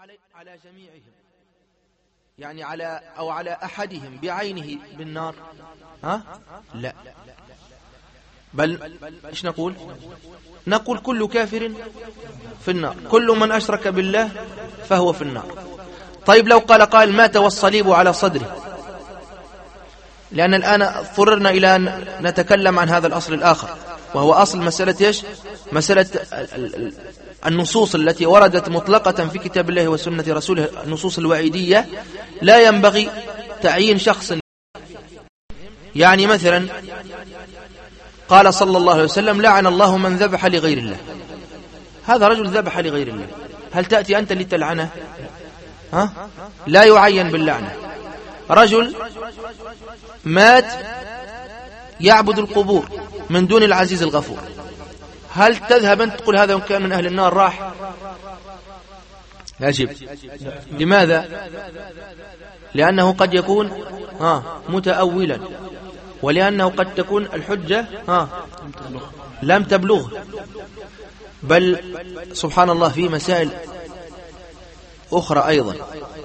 على جميعهم، يعني على أحدهم بعينه بالنار؟ لا، بل إيش نقول كل كافر في النار، كل من أشرك بالله فهو في النار. طيب لو قال مات والصليب على صدره، لأن الآن اضطررنا إلى أن نتكلم عن هذا الأصل الآخر، وهو أصل مسألة إيش؟ مسألة النصوص التي وردت مطلقة في كتاب الله وسنة رسوله، النصوص الوعيدية، لا ينبغي تعيين شخص. يعني مثلا قال صلى الله عليه وسلم: لعن الله من ذبح لغير الله. هذا رجل ذبح لغير الله، هل تأتي أنت لتلعنه؟ لا يعين باللعنة. رجل مات يعبد القبور من دون العزيز الغفور، هل تذهب أنت تقول هذا كان من أهل النار راح؟ يجب. لماذا؟ لأنه قد يكون متأولا، ولأنه قد تكون الحجة لم تبلغ. بل سبحان الله في مسائل أخرى أيضا،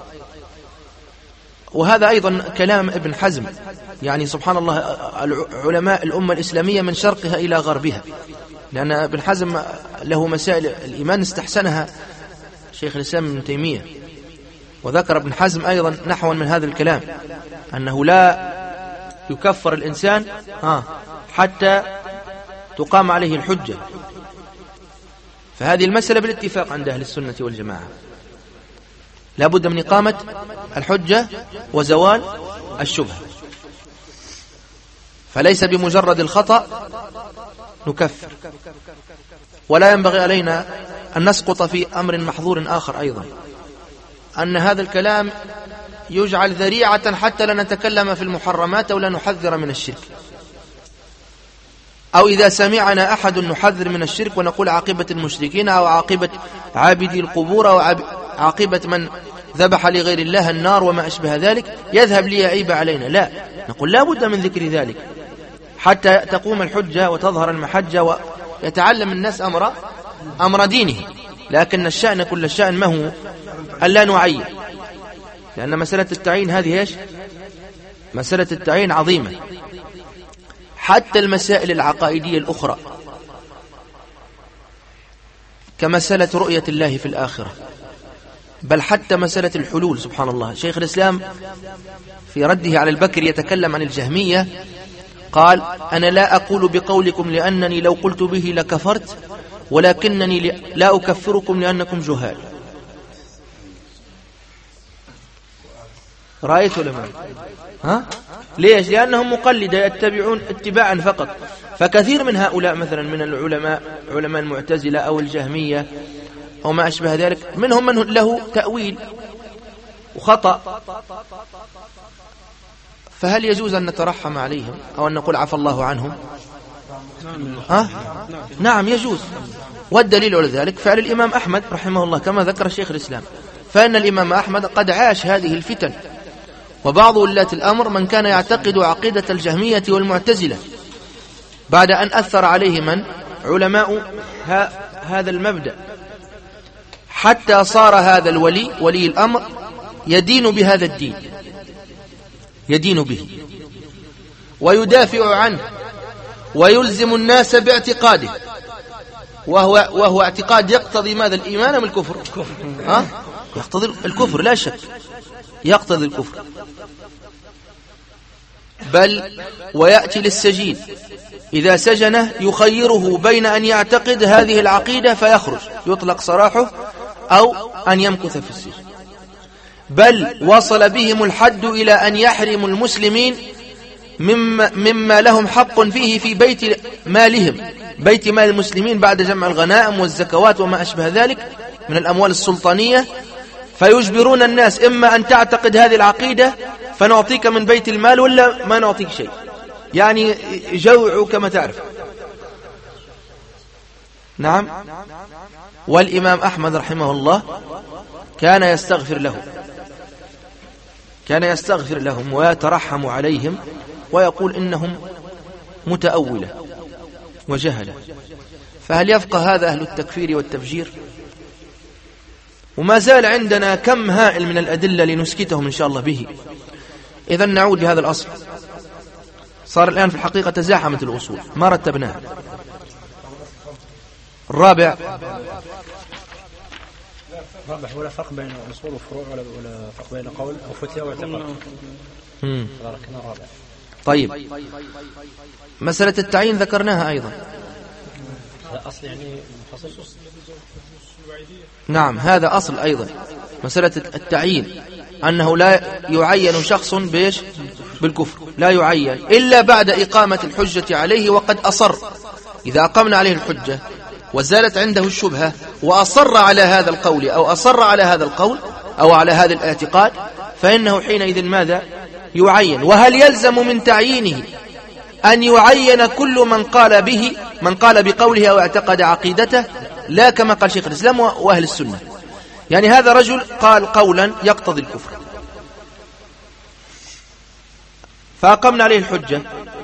وهذا أيضا كلام ابن حزم، يعني سبحان الله علماء الأمة الإسلامية من شرقها إلى غربها، لأن ابن حزم له مسائل الإيمان استحسنها شيخ الإسلام ابن تيمية، وذكر ابن حزم أيضا نحوا من هذا الكلام، أنه لا يكفر الإنسان حتى تقام عليه الحجة. فهذه المسألة بالاتفاق عند أهل السنة والجماعة، لا بد من إقامة الحجة وزوال الشبهة، فليس بمجرد الخطأ نكفر، ولا ينبغي علينا أن نسقط في أمر محظور آخر أيضا، أن هذا الكلام يجعل ذريعة حتى لا نتكلم في المحرمات أو لا نحذر من الشرك، أو إذا سمعنا أحد نحذر من الشرك ونقول عاقبة المشركين أو عاقبة عابدي القبور أو عاقبة من ذبح لغير الله النار وما أشبه ذلك، يذهب لي عيب علينا. لا، نقول لا بد من ذكر ذلك حتى تقوم الحجة وتظهر المحجة ويتعلم الناس أمر دينه. لكن الشأن كل الشأن ما هو ألا نعين، لأن مسألة التعيين هذه إيش؟ مسألة التعيين عظيمة. حتى المسائل العقائدية الأخرى كمسألة رؤية الله في الآخرة، بل حتى مسألة الحلول، سبحان الله. شيخ الإسلام في رده على البكر يتكلم عن الجهمية، قال: أنا لا أقول بقولكم لأنني لو قلت به لكفرت، ولكنني لا أكفركم لأنكم جهال. رأيت لما ليش؟ لأنهم مقلدة يتبعون اتباعا فقط. فكثير من هؤلاء مثلا من العلماء، علماء المعتزلة أو الجهمية أو ما أشبه ذلك، منهم من له تأويل وخطأ، فهل يجوز أن نترحم عليهم أو أن نقول عفى الله عنهم؟ نعم يجوز. والدليل على ذلك فعل الإمام أحمد رحمه الله كما ذكر شيخ الإسلام، فإن الإمام أحمد قد عاش هذه الفتن، وبعض ولاة الأمر من كان يعتقد عقيدة الجهمية والمعتزلة بعد أن أثر عليه من علماء هذا المبدأ، حتى صار هذا الولي ولي الأمر يدين بهذا الدين، يدين به ويدافع عنه ويلزم الناس باعتقاده، وهو اعتقاد يقتضي ماذا؟ الإيمان أم الكفر؟ يقتضي الكفر لا شك، يقتضي الكفر. بل ويأتي للسجين إذا سجنه يخيره بين أن يعتقد هذه العقيدة فيخرج يطلق سراحه أو أن يمكث في السجن. بل وصل بهم الحد إلى أن يحرم المسلمين مما لهم حق فيه في بيت مالهم، بيت مال المسلمين بعد جمع الغنائم والزكوات وما أشبه ذلك من الأموال السلطانية، فيجبرون الناس إما أن تعتقد هذه العقيدة فنعطيك من بيت المال ولا ما نعطيك شيء، يعني جوع كما تعرف. نعم. والإمام أحمد رحمه الله كان يستغفر لهم ويترحم عليهم ويقول إنهم متأولة وجهلة. فهل يفقه هذا أهل التكفير والتفجير؟ وما زال عندنا كم هائل من الأدلة لنسكتهم إن شاء الله به. إذا نعود لهذا الأصل. صار الآن في الحقيقة تزاحمت الأصول ما رتبناها. الرابع ولا فرق بين أصول وفروع ولا فرق بين قول أو فتيا واعتقاد. طيب مسألة التعيين ذكرناها أيضا. أصل يعني مخصص. نعم هذا أصل أيضا. مسألة التعيين أنه لا يعين شخص بيش بالكفر، لا يعين إلا بعد إقامة الحجة عليه وقد أصر. إذا أقمنا عليه الحجة وزالت عنده الشبهة وأصر على هذا القول أو أصر على هذا القول أو على هذا الاعتقاد فإنه حينئذ ماذا؟ يعين. وهل يلزم من تعيينه أن يعين كل من قال بقوله أو اعتقد عقيدته؟ لا، كما قال شيخ الإسلام وأهل السنة. يعني هذا رجل قال قولا يقتضي الكفر فأقمنا عليه الحجة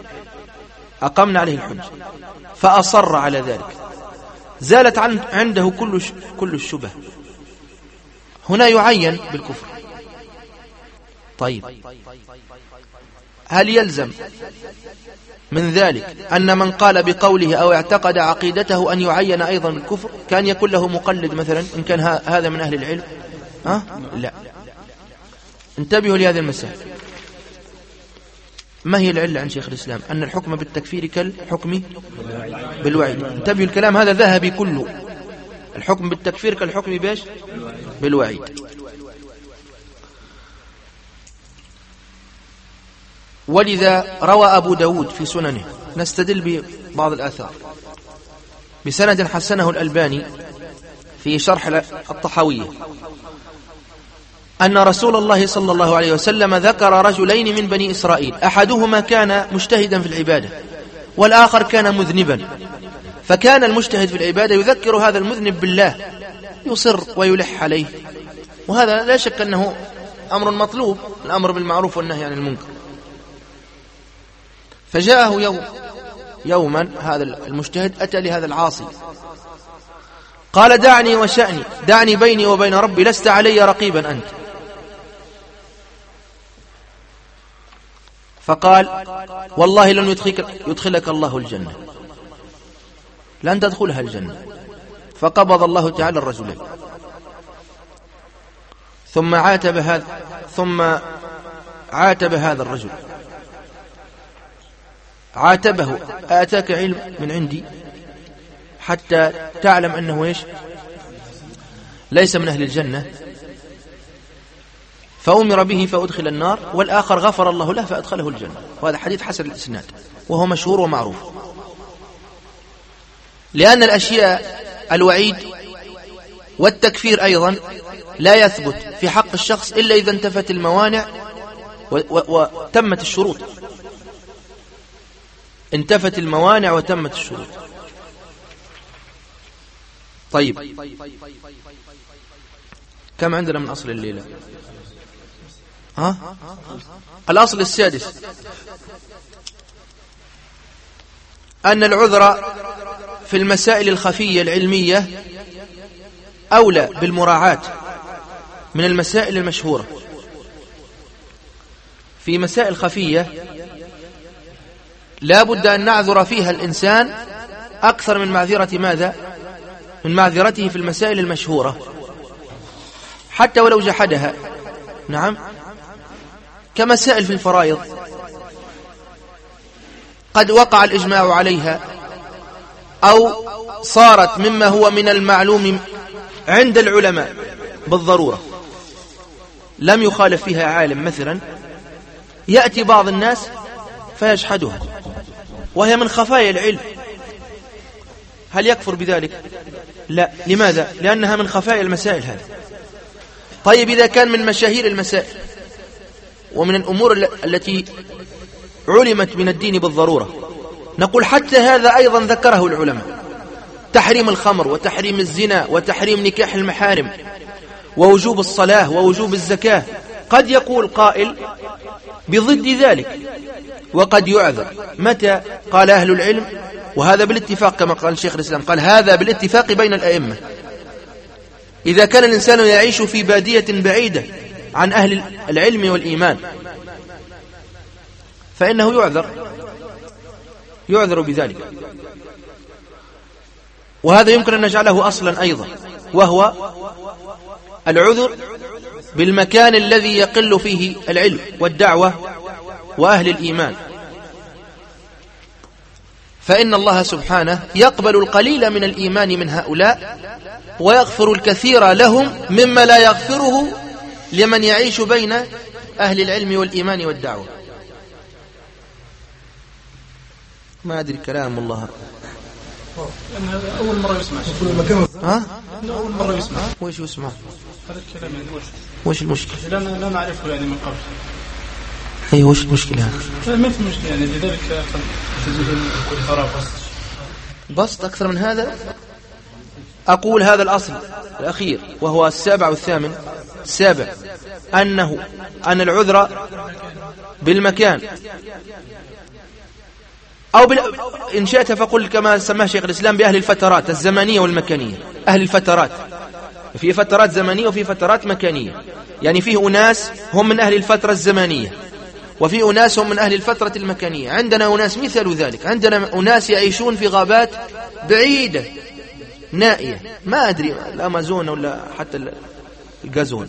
فأصر على ذلك، زالت عنده كل الشبه، هنا يعين بالكفر. طيب هل يلزم من ذلك أن من قال بقوله أو اعتقد عقيدته أن يعين أيضا بالكفر؟ كان يكون له مقلد مثلا إن كان هذا من أهل العلم؟ لا. انتبهوا لهذه المسألة. ما هي العلة عند شيخ الإسلام؟ أن الحكم بالتكفير كالحكم بالوعيد. انتبهوا الكلام هذا ذهبي كله. الحكم بالتكفير كالحكم بيش بالوعيد. ولذا روى أبو داود في سننه، نستدل ببعض الآثار بسند حسنه الألباني في شرح الطحاوية، أن رسول الله صلى الله عليه وسلم ذكر رجلين من بني إسرائيل، أحدهما كان مجتهدا في العبادة والآخر كان مذنبا، فكان المجتهد في العبادة يذكر هذا المذنب بالله، يصر ويلح عليه، وهذا لا شك أنه أمر مطلوب، الأمر بالمعروف والنهي عن المنكر. فجاءه يوما هذا المجتهد أتى لهذا العاصي قال: دعني وشأني، دعني بيني وبين ربي، لست علي رقيبا أنت. فقال: والله لن يدخلك الله الجنة، لن تدخلها الجنة. فقبض الله تعالى الرجلين، ثم عاتب هذا الرجل، عاتبه: آتاك علم من عندي حتى تعلم أنه ليس من أهل الجنة؟ فأمر به فأدخل النار، والآخر غفر الله له فأدخله الجنة. وهذا حديث حسن الإسناد وهو مشهور ومعروف. لأن الأشياء الوعيد والتكفير أيضا لا يثبت في حق الشخص إلا إذا انتفت الموانع وتمت الشروط. انتفت الموانع وتمت الشروط. طيب، كم عندنا من أصل الليلة؟ الأصل السادس: أن العذر في المسائل الخفية العلمية أولى بالمراعاة من المسائل المشهورة. في مسائل خفية لا بد أن نعذر فيها الإنسان أكثر من معذرة ماذا؟ من معذرته في المسائل المشهورة، حتى ولو جحدها. نعم، كمسائل في الفرائض قد وقع الإجماع عليها أو صارت مما هو من المعلوم عند العلماء بالضرورة، لم يخالف فيها عالم مثلا، يأتي بعض الناس فيجحدها وهي من خفايا العلم. هل يكفر بذلك؟ لا. لماذا؟ لأنها من خفايا المسائل هذه. طيب، إذا كان من مشاهير المسائل ومن الأمور التي علمت من الدين بالضرورة، نقول حتى هذا أيضا ذكره العلماء: تحريم الخمر وتحريم الزنا وتحريم نكاح المحارم ووجوب الصلاة ووجوب الزكاة. قد يقول قائل بضد ذلك وقد يعذر. متى؟ قال أهل العلم، وهذا بالاتفاق كما قال شيخ الإسلام، قال هذا بالاتفاق بين الأئمة، إذا كان الإنسان يعيش في بادية بعيدة عن أهل العلم والإيمان فإنه يعذر بذلك. وهذا يمكن أن نجعله أصلا أيضا، وهو العذر بالمكان الذي يقل فيه العلم والدعوة وأهل الإيمان، فإن الله سبحانه يقبل القليل من الإيمان من هؤلاء ويغفر الكثير لهم مما لا يغفره لمن يعيش بين أهل العلم والإيمان والدعوة. ما أدري كلام الله. أول مرة يسمع. ها؟ أول مرة يسمع. وإيش يسمع؟ هذا الكلام يعني وش المشكلة؟ لا نعرفه يعني من قبل. أي وش المشكلة؟ ما في مشكلة يعني، لذلك بسط أكثر من هذا. أقول هذا الأصل الأخير وهو السابع والثامن. السابع أن العذر بالمكان أو إن شئت فقل كما سماه شيخ الإسلام بأهل الفترات الزمنية والمكانية. أهل الفترات في فترات زمنية وفي فترات مكانية، يعني فيه أناس هم من أهل الفترة الزمنية وفي أناس هم من أهل الفترة المكانية. عندنا أناس مثل ذلك، عندنا أناس يعيشون في غابات بعيدة نائية، ما أدري الأمازون ولا حتى الغازون،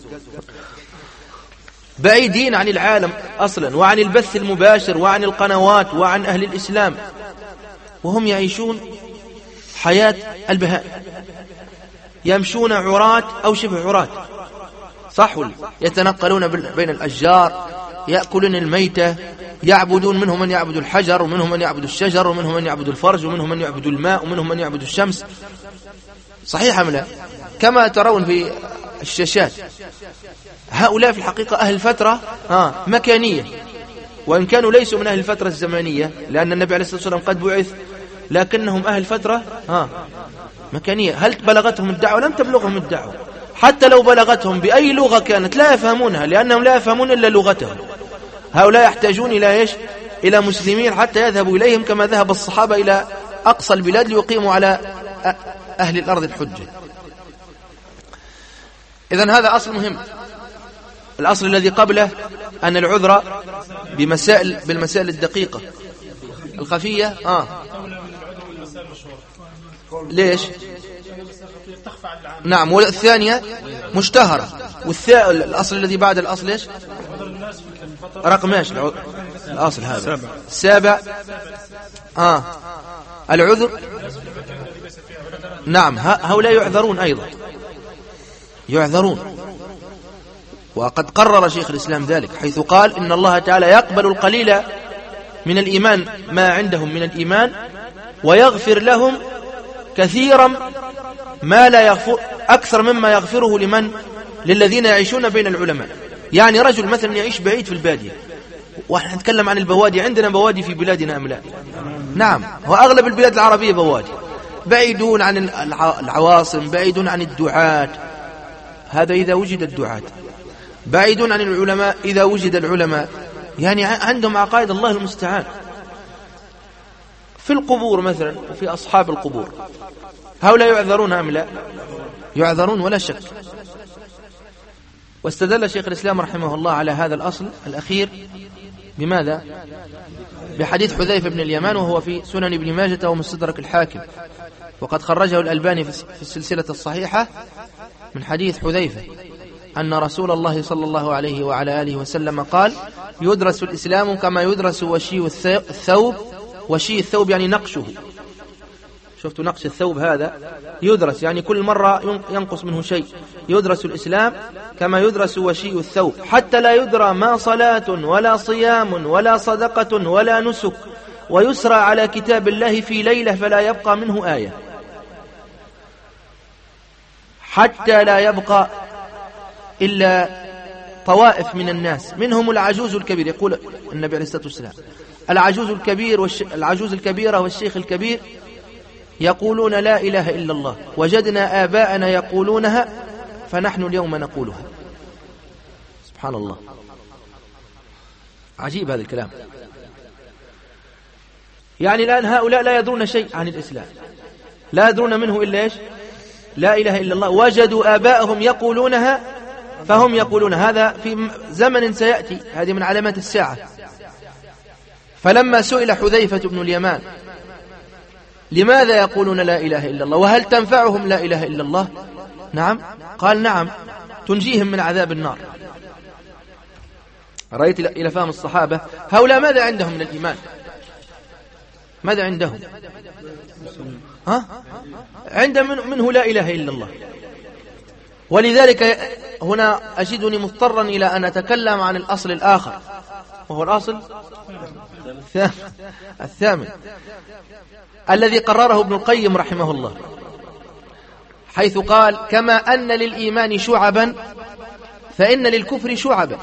بعيدين عن العالم أصلا وعن البث المباشر وعن القنوات وعن أهل الإسلام، وهم يعيشون حياة البهائم، يمشون عراة أو شبه عراة، صح؟ يتنقلون بين الأشجار، يأكلون الميتة، يعبدون، منهم من يعبد الحجر ومنهم من يعبد الشجر ومنهم من يعبد الفرج ومنهم من يعبد الماء ومنهم من يعبد الشمس. صحيح أم لا؟ كما ترون في الشاشات. هؤلاء في الحقيقة أهل فترة مكانية، وإن كانوا ليسوا من أهل الفترة الزمانية لأن النبي عليه الصلاة والسلام قد بعث، لكنهم أهل فترة مكانية. هل بلغتهم الدعوة؟ لم تبلغهم الدعوة، حتى لو بلغتهم بأي لغة كانت لا يفهمونها، لأنهم لا يفهمون إلا لغتهم. هؤلاء يحتاجون إلى إيش؟ إلى مسلمين حتى يذهبوا إليهم، كما ذهب الصحابة إلى أقصى البلاد ليقيموا على أهل الأرض الحجة. إذن هذا أصل مهم. الأصل الذي قبله أن العذر بالمسائل الدقيقة الخفية. ليش؟ نعم. والثانية مشتهرة. الأصل الذي بعد الأصل إيش؟ رقم إيش؟ الأصل هذا السابع. العذر. نعم. هؤلاء يعذرون أيضا، يعذرون. وقد قرر شيخ الإسلام ذلك حيث قال إن الله تعالى يقبل القليل من الإيمان ما عندهم من الإيمان ويغفر لهم كثيرا ما لا يغفر، أكثر مما يغفره للذين يعيشون بين العلماء. يعني رجل مثلا يعيش بعيد في البادية، ونحن نتكلم عن البوادي، عندنا بوادي في بلادنا أم لا؟ نعم. وأغلب البلاد العربية بوادي، بعيدون عن العواصم، بعيدون عن الدعاة، هذا إذا وجد الدعاة، بعيدون عن العلماء إذا وجد العلماء، يعني عندهم عقائد الله المستعان. في القبور مثلا وفي أصحاب القبور، هؤلاء يعذرون أم لا؟ يعذرون ولا شك. واستدل شيخ الإسلام رحمه الله على هذا الأصل الأخير بماذا؟ بحديث حذيفة بن اليمان، وهو في سنن ابن ماجة ومستدرك الحاكم، وقد خرجه الألباني في السلسلة الصحيحة من حديث حذيفة أن رسول الله صلى الله عليه وعلى آله وسلم قال: يدرس الإسلام كما يدرس وشي الثوب. وشي الثوب يعني نقشه، شفتوا نقش الثوب هذا يدرس، يعني كل مرة ينقص منه شيء. يدرس الإسلام كما يدرس وشي الثوب، حتى لا يدرى ما صلاة ولا صيام ولا صدقة ولا نسك، ويسرى على كتاب الله في ليلة فلا يبقى منه آية، حتى لا يبقى إلا طوائف من الناس، منهم العجوز الكبير. يقول النبي عليه الصلاة والسلام: العجوز الكبيرة والشيخ الكبير يقولون لا إله إلا الله، وجدنا آباءنا يقولونها فنحن اليوم نقولها. سبحان الله، عجيب هذا الكلام. يعني الآن هؤلاء لا يدرون شيء عن الإسلام، لا يدرون منه إلا إيش؟ لا إله إلا الله وجدوا آباءهم يقولونها فهم يقولون. هذا في زمن سيأتي، هذه من علامات الساعة. فلما سئل حذيفة بن اليمان لماذا يقولون لا إله إلا الله وهل تنفعهم لا إله إلا الله؟ نعم، قال نعم، تنجيهم من عذاب النار. رأيت إلى فهم الصحابة هؤلاء ماذا عندهم من الإيمان؟ ماذا عندهم؟ عندهم منه لا إله إلا الله. ولذلك هنا أجدني مضطرا إلى أن أتكلم عن الأصل الآخر، وهو الأصل الثامن الذي قرره ابن القيم رحمه الله، حيث قال: كما أن للإيمان شعبا فإن للكفر شعبا،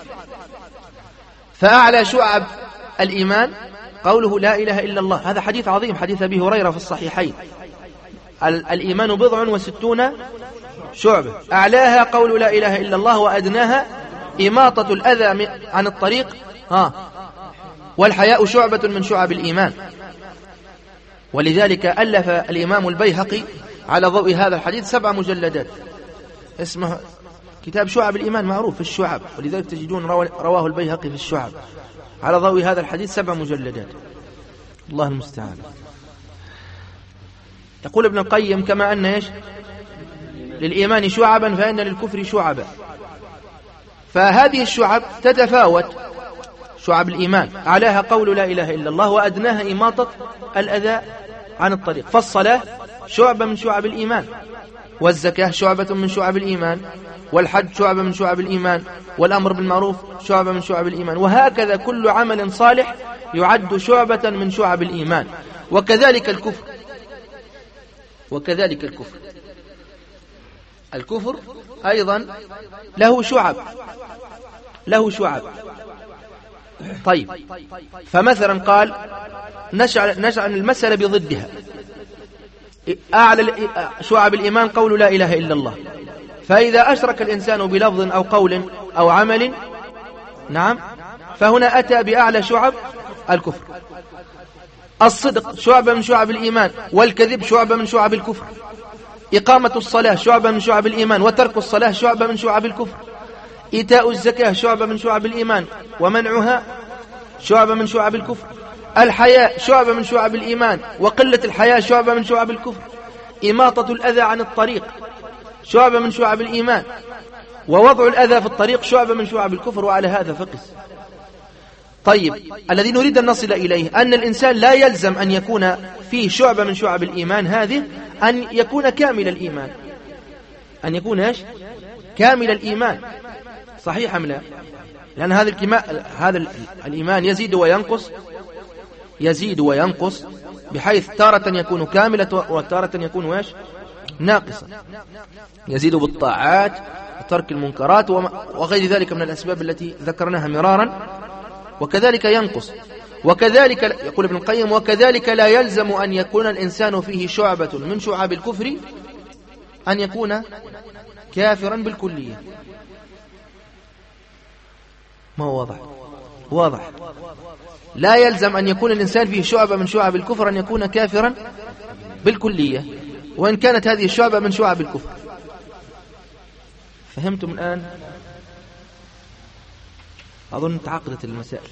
فأعلى شعب الإيمان قوله لا إله إلا الله. هذا حديث عظيم، حديث أبي هريرة في الصحيحين: الإيمان 60 شعبة، أعلاها قول لا إله إلا الله، وأدناها إماطة الأذى عن الطريق، والحياء شعبة من شعب الإيمان. ولذلك ألف الإمام البيهقي على ضوء هذا الحديث 7 مجلدات، اسمه كتاب شعب الإيمان، معروف في الشعب، ولذلك تجدون رواه البيهقي في الشعب على ضوء هذا الحديث 7 مجلدات. الله المستعان. يقول ابن القيم: كما أن للإيمان شعبا فإن للكفر شعبا. فهذه الشعب تتفاوت، شعب الإيمان أعلاها قول لا إله إلا الله، وأدناها إماطة الأذى عن الطريق. فالصلاة شعبة من شعب الإيمان، والزكاة شعبة من شعب الإيمان، والحج شعبة من شعب الإيمان، والأمر بالمعروف شعبة من شعب الإيمان، وهكذا كل عمل صالح يعد شعبة من شعب الإيمان. وكذلك الكفر، الكفر أيضا له شعب. طيب، فمثلا قال نجعل المسألة بضدها. أعلى شعب الإيمان قول لا إله إلا الله، فإذا أشرك الإنسان بلفظ أو قول أو عمل، نعم، فهنا أتى بأعلى شعب الكفر. الصدق شعبة من شعب الإيمان، والكذب شعبة من شعب الكفر. إقامة الصلاة شعبة من شعب الإيمان، وترك الصلاة شعبة من شعب الكفر. إيتاء الزكاة شعبة من شعب الإيمان، ومنعها شعبة من شعب الكفر. الحياء شعبة من شعب الإيمان، وقلة الحياء شعبة من شعب الكفر. إماطة الأذى عن الطريق شعبة من شعب الإيمان، ووضع الأذى في الطريق شعبة من شعب الكفر. وعلى هذا فقس. طيب، الذي نريد أن نصل إليه أن الإنسان لا يلزم أن يكون فيه شعبة من شعب الإيمان هذه أن يكون كامل الإيمان، أن يكون كامل الإيمان. صحيح أم لا؟ لأن هذا الإيمان يزيد وينقص، بحيث تارة يكون كاملة وتارة يكون ناقصا. يزيد بالطاعات وترك المنكرات وغير ذلك من الأسباب التي ذكرناها مرارا، وكذلك ينقص. وكذلك يقول ابن القيم: وكذلك لا يلزم أن يكون الإنسان فيه شعبة من شعاب الكفر أن يكون كافرا بالكلية. ما هو واضح. لا يلزم أن يكون الإنسان فيه شعبة من شعاب الكفر أن يكون كافرا بالكلية، وإن كانت هذه الشعبة من شعاب الكفر. فهمتم الآن؟ أظن تعقدت المسائل.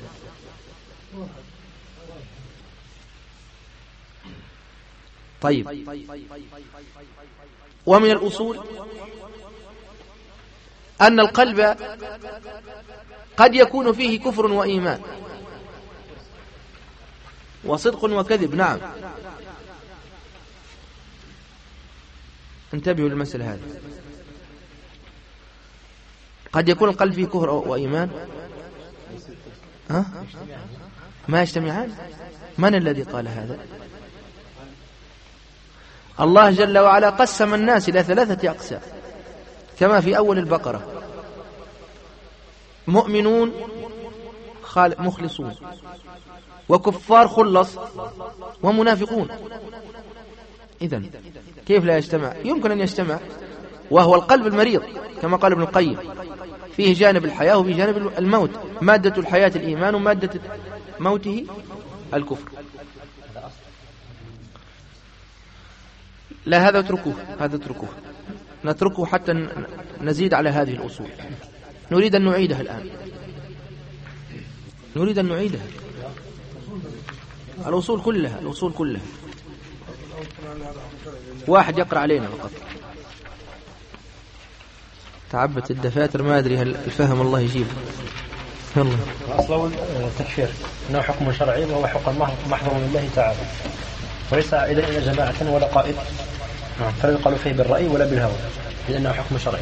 طيب، ومن الأصول أن القلب قد يكون فيه كفر وإيمان وصدق وكذب. نعم، انتبهوا للمسألة هذه. قد يكون القلب فيه كفر وإيمان ما يجتمعان. من الذي قال هذا؟ الله جل وعلا قسم الناس إلى 3 أقسام كما في أول البقرة: مؤمنون مخلصون، وكفار خلص، ومنافقون. إذن كيف لا يجتمع؟ يمكن أن يجتمع، وهو القلب المريض كما قال ابن القيم: فيه جانب الحياة وفيه جانب الموت، مادة الحياة الإيمان ومادة موته الكفر. لا، هذا اتركوه. نتركه حتى نزيد على هذه الأصول. نريد أن نعيدها الآن، نريد أن نعيدها الأصول كلها، الأصول كلها. واحد يقرأ علينا فقط. تعبت الدفاتر، ما أدري هل الفهم الله يجيبه. يلا. أصل التكفير أنه حكم شرعي وهو حكم محضر من الله تعالى، وليس عائدا إلى جماعة ولا قائد، فلا يقال فيه بالرأي ولا بالهوى، لأنه حكم شرعي.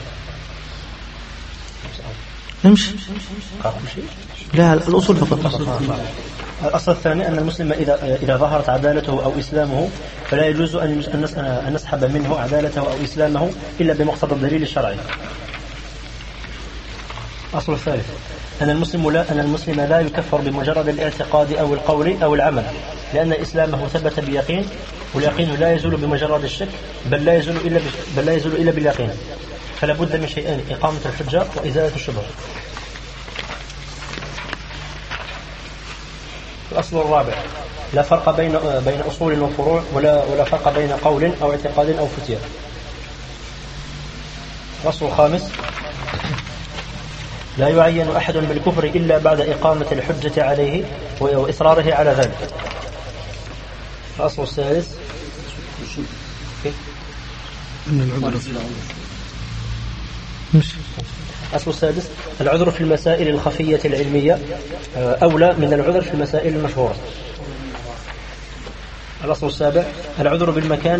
نمشي. لا، الأصول فقط. الأصل الثاني أن المسلم إذا ظهرت عدالته أو إسلامه فلا يجوز أن نسحب منه عدالته أو إسلامه إلا بمقتضى الدليل الشرعي. الأصل الثالث أن المسلم لا يكفر بمجرد الاعتقاد أو القول أو العمل، لأن إسلامه ثبت بيقين، واليقين لا يزول بمجرد الشك، بل لا يزول إلا باليقين. فلا بد من شيئين: إقامة الحجة وإزالة الشبهة. الأصل الرابع: لا فرق بين أصول وفروع، ولا فرق بين قول أو اعتقاد أو فتية. الأصل الخامس: لا يعين أحد بالكفر إلا بعد إقامة الحجة عليه وإصراره على ذلك. الأصل السادس: الأصل السادس: العذر في المسائل الخفية العلمية أولى من العذر في المسائل المشهورة. الأصل السابع: العذر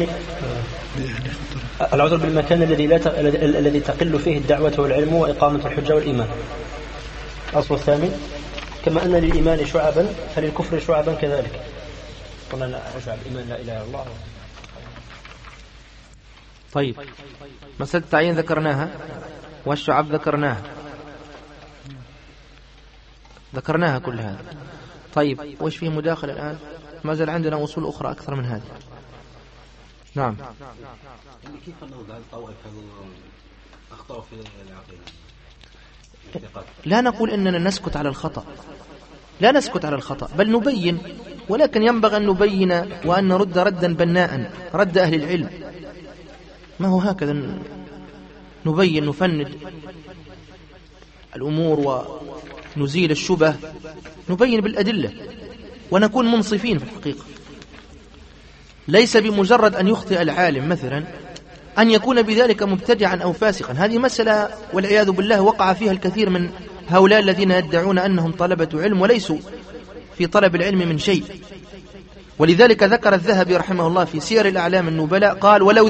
بالمكان الذي تقل فيه الدعوة والعلم وإقامة الحجة والإيمان. الأصل الثامن: كما أن للإيمان شعبا فللكفر شعبا كذلك. قلنا شعب الإيمان لا إله إلا الله. طيب، مسألة التعيين ذكرناها، والشعب ذكرناها كل هذا. طيب، وش فيه مداخل الآن؟ ما زال عندنا أصول أخرى أكثر من هذه. نعم. كيف أنه بعض الطوائف أخطأوا في العقيدة؟ لا نقول إننا نسكت على الخطأ، لا نسكت على الخطأ، بل نبين، ولكن ينبغي أن نبين وأن نرد ردا بناء، رد أهل العلم. ما هو هكذا نبين، نفند الأمور ونزيل الشبه، نبين بالأدلة ونكون منصفين في الحقيقة. ليس بمجرد أن يخطئ العالم مثلا أن يكون بذلك مبتدعا أو فاسقا. هذه مسألة والعياذ بالله وقع فيها الكثير من هؤلاء الذين يدعون أنهم طلبة علم وليسوا في طلب العلم من شيء. ولذلك ذكر الذهبي رحمه الله في سير الأعلام النبلاء قال: ولو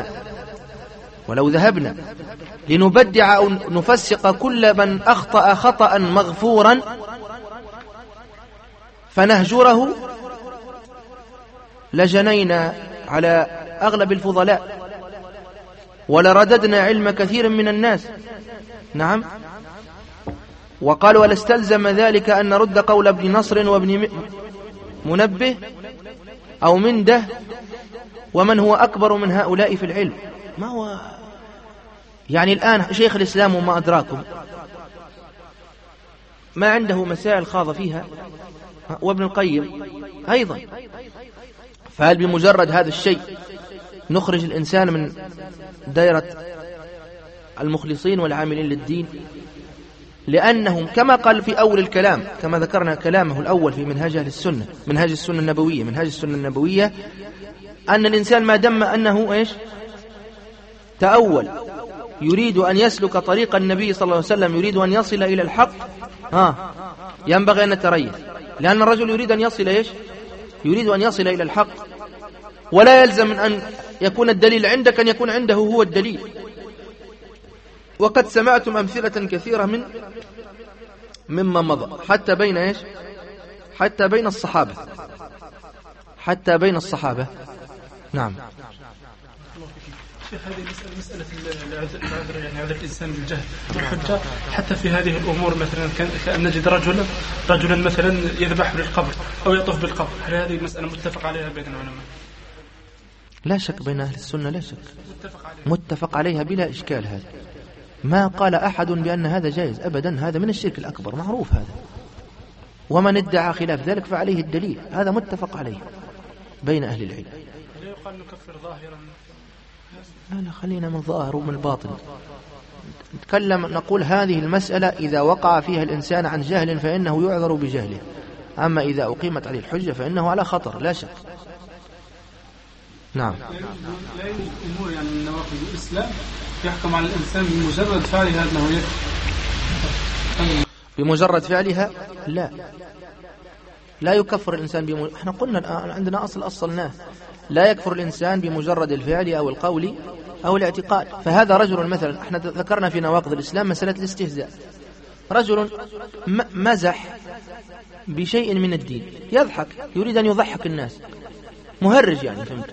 ذهبنا لنبدع أو نفسق كل من أخطأ خطأ مغفورا فنهجره لجنينا على أغلب الفضلاء ولرددنا علم كثير من الناس. نعم. وقال: ولاستلزم ذلك أن نرد قول ابن نصر وابن منبه أو منده ومن هو أكبر من هؤلاء في العلم. ما هو يعني الآن شيخ الإسلام وما أدراكم ما عنده مسائل خاض فيها، وابن القيم أيضا. فهل بمجرد هذا الشيء نخرج الإنسان من دائرة المخلصين والعاملين للدين؟ لأنهم كما قال في أول الكلام، كما ذكرنا كلامه الأول في منهاج أهل السنة، منهاج السنة النبوية، أن الإنسان ما دام أنه تأول يريد أن يسلك طريق النبي صلى الله عليه وسلم، يريد أن يصل إلى الحق، ينبغي أن نتريث، لأن الرجل يريد أن يصل يريد أن يصل إلى الحق، ولا يلزم من أن يكون الدليل عندك أن يكون عنده هو الدليل. وقد سمعتم أمثلة كثيرة مما مضى حتى بين الصحابة. نعم. في هذه مسألة العذر، يعني عذر الإنسان بالجهل والحجة حتى في هذه الأمور، مثلا كأن نجد رجلا مثلا يذبح للقبر أو يطوف بالقبر، هل هذه مسألة متفق عليها بين العلماء؟ لا شك بين أهل السنة، لا شك متفق عليها بلا إشكال. هذا ما قال أحد بأن هذا جائز أبدا، هذا من الشرك الأكبر، معروف هذا. ومن ادعى خلاف ذلك فعليه الدليل، هذا متفق عليه بين أهل العلم. لا يقال نكفر ظاهرا. لا خلينا من ظاهر ومن الباطن. نتكلم نقول هذه المسألة إذا وقع فيها الإنسان عن جهل فإنه يعذر بجهله، أما إذا أقيمت عليه الحجة فإنه على خطر لا شك. نعم. لا يوجد أمور يعني من نواقض الإسلام يحكم على الإنسان بمجرد فعلها أنه بمجرد فعلها لا يكفر الإنسان احنا قلنا الآن عندنا أصلناه لا يكفر الإنسان بمجرد الفعل أو القول أو الاعتقاد. فهذا رجل مثلا احنا ذكرنا في نواقض الإسلام مسألة الاستهزاء، رجل مزح بشيء من الدين، يضحك يريد أن يضحك الناس، مهرج يعني، فهمت،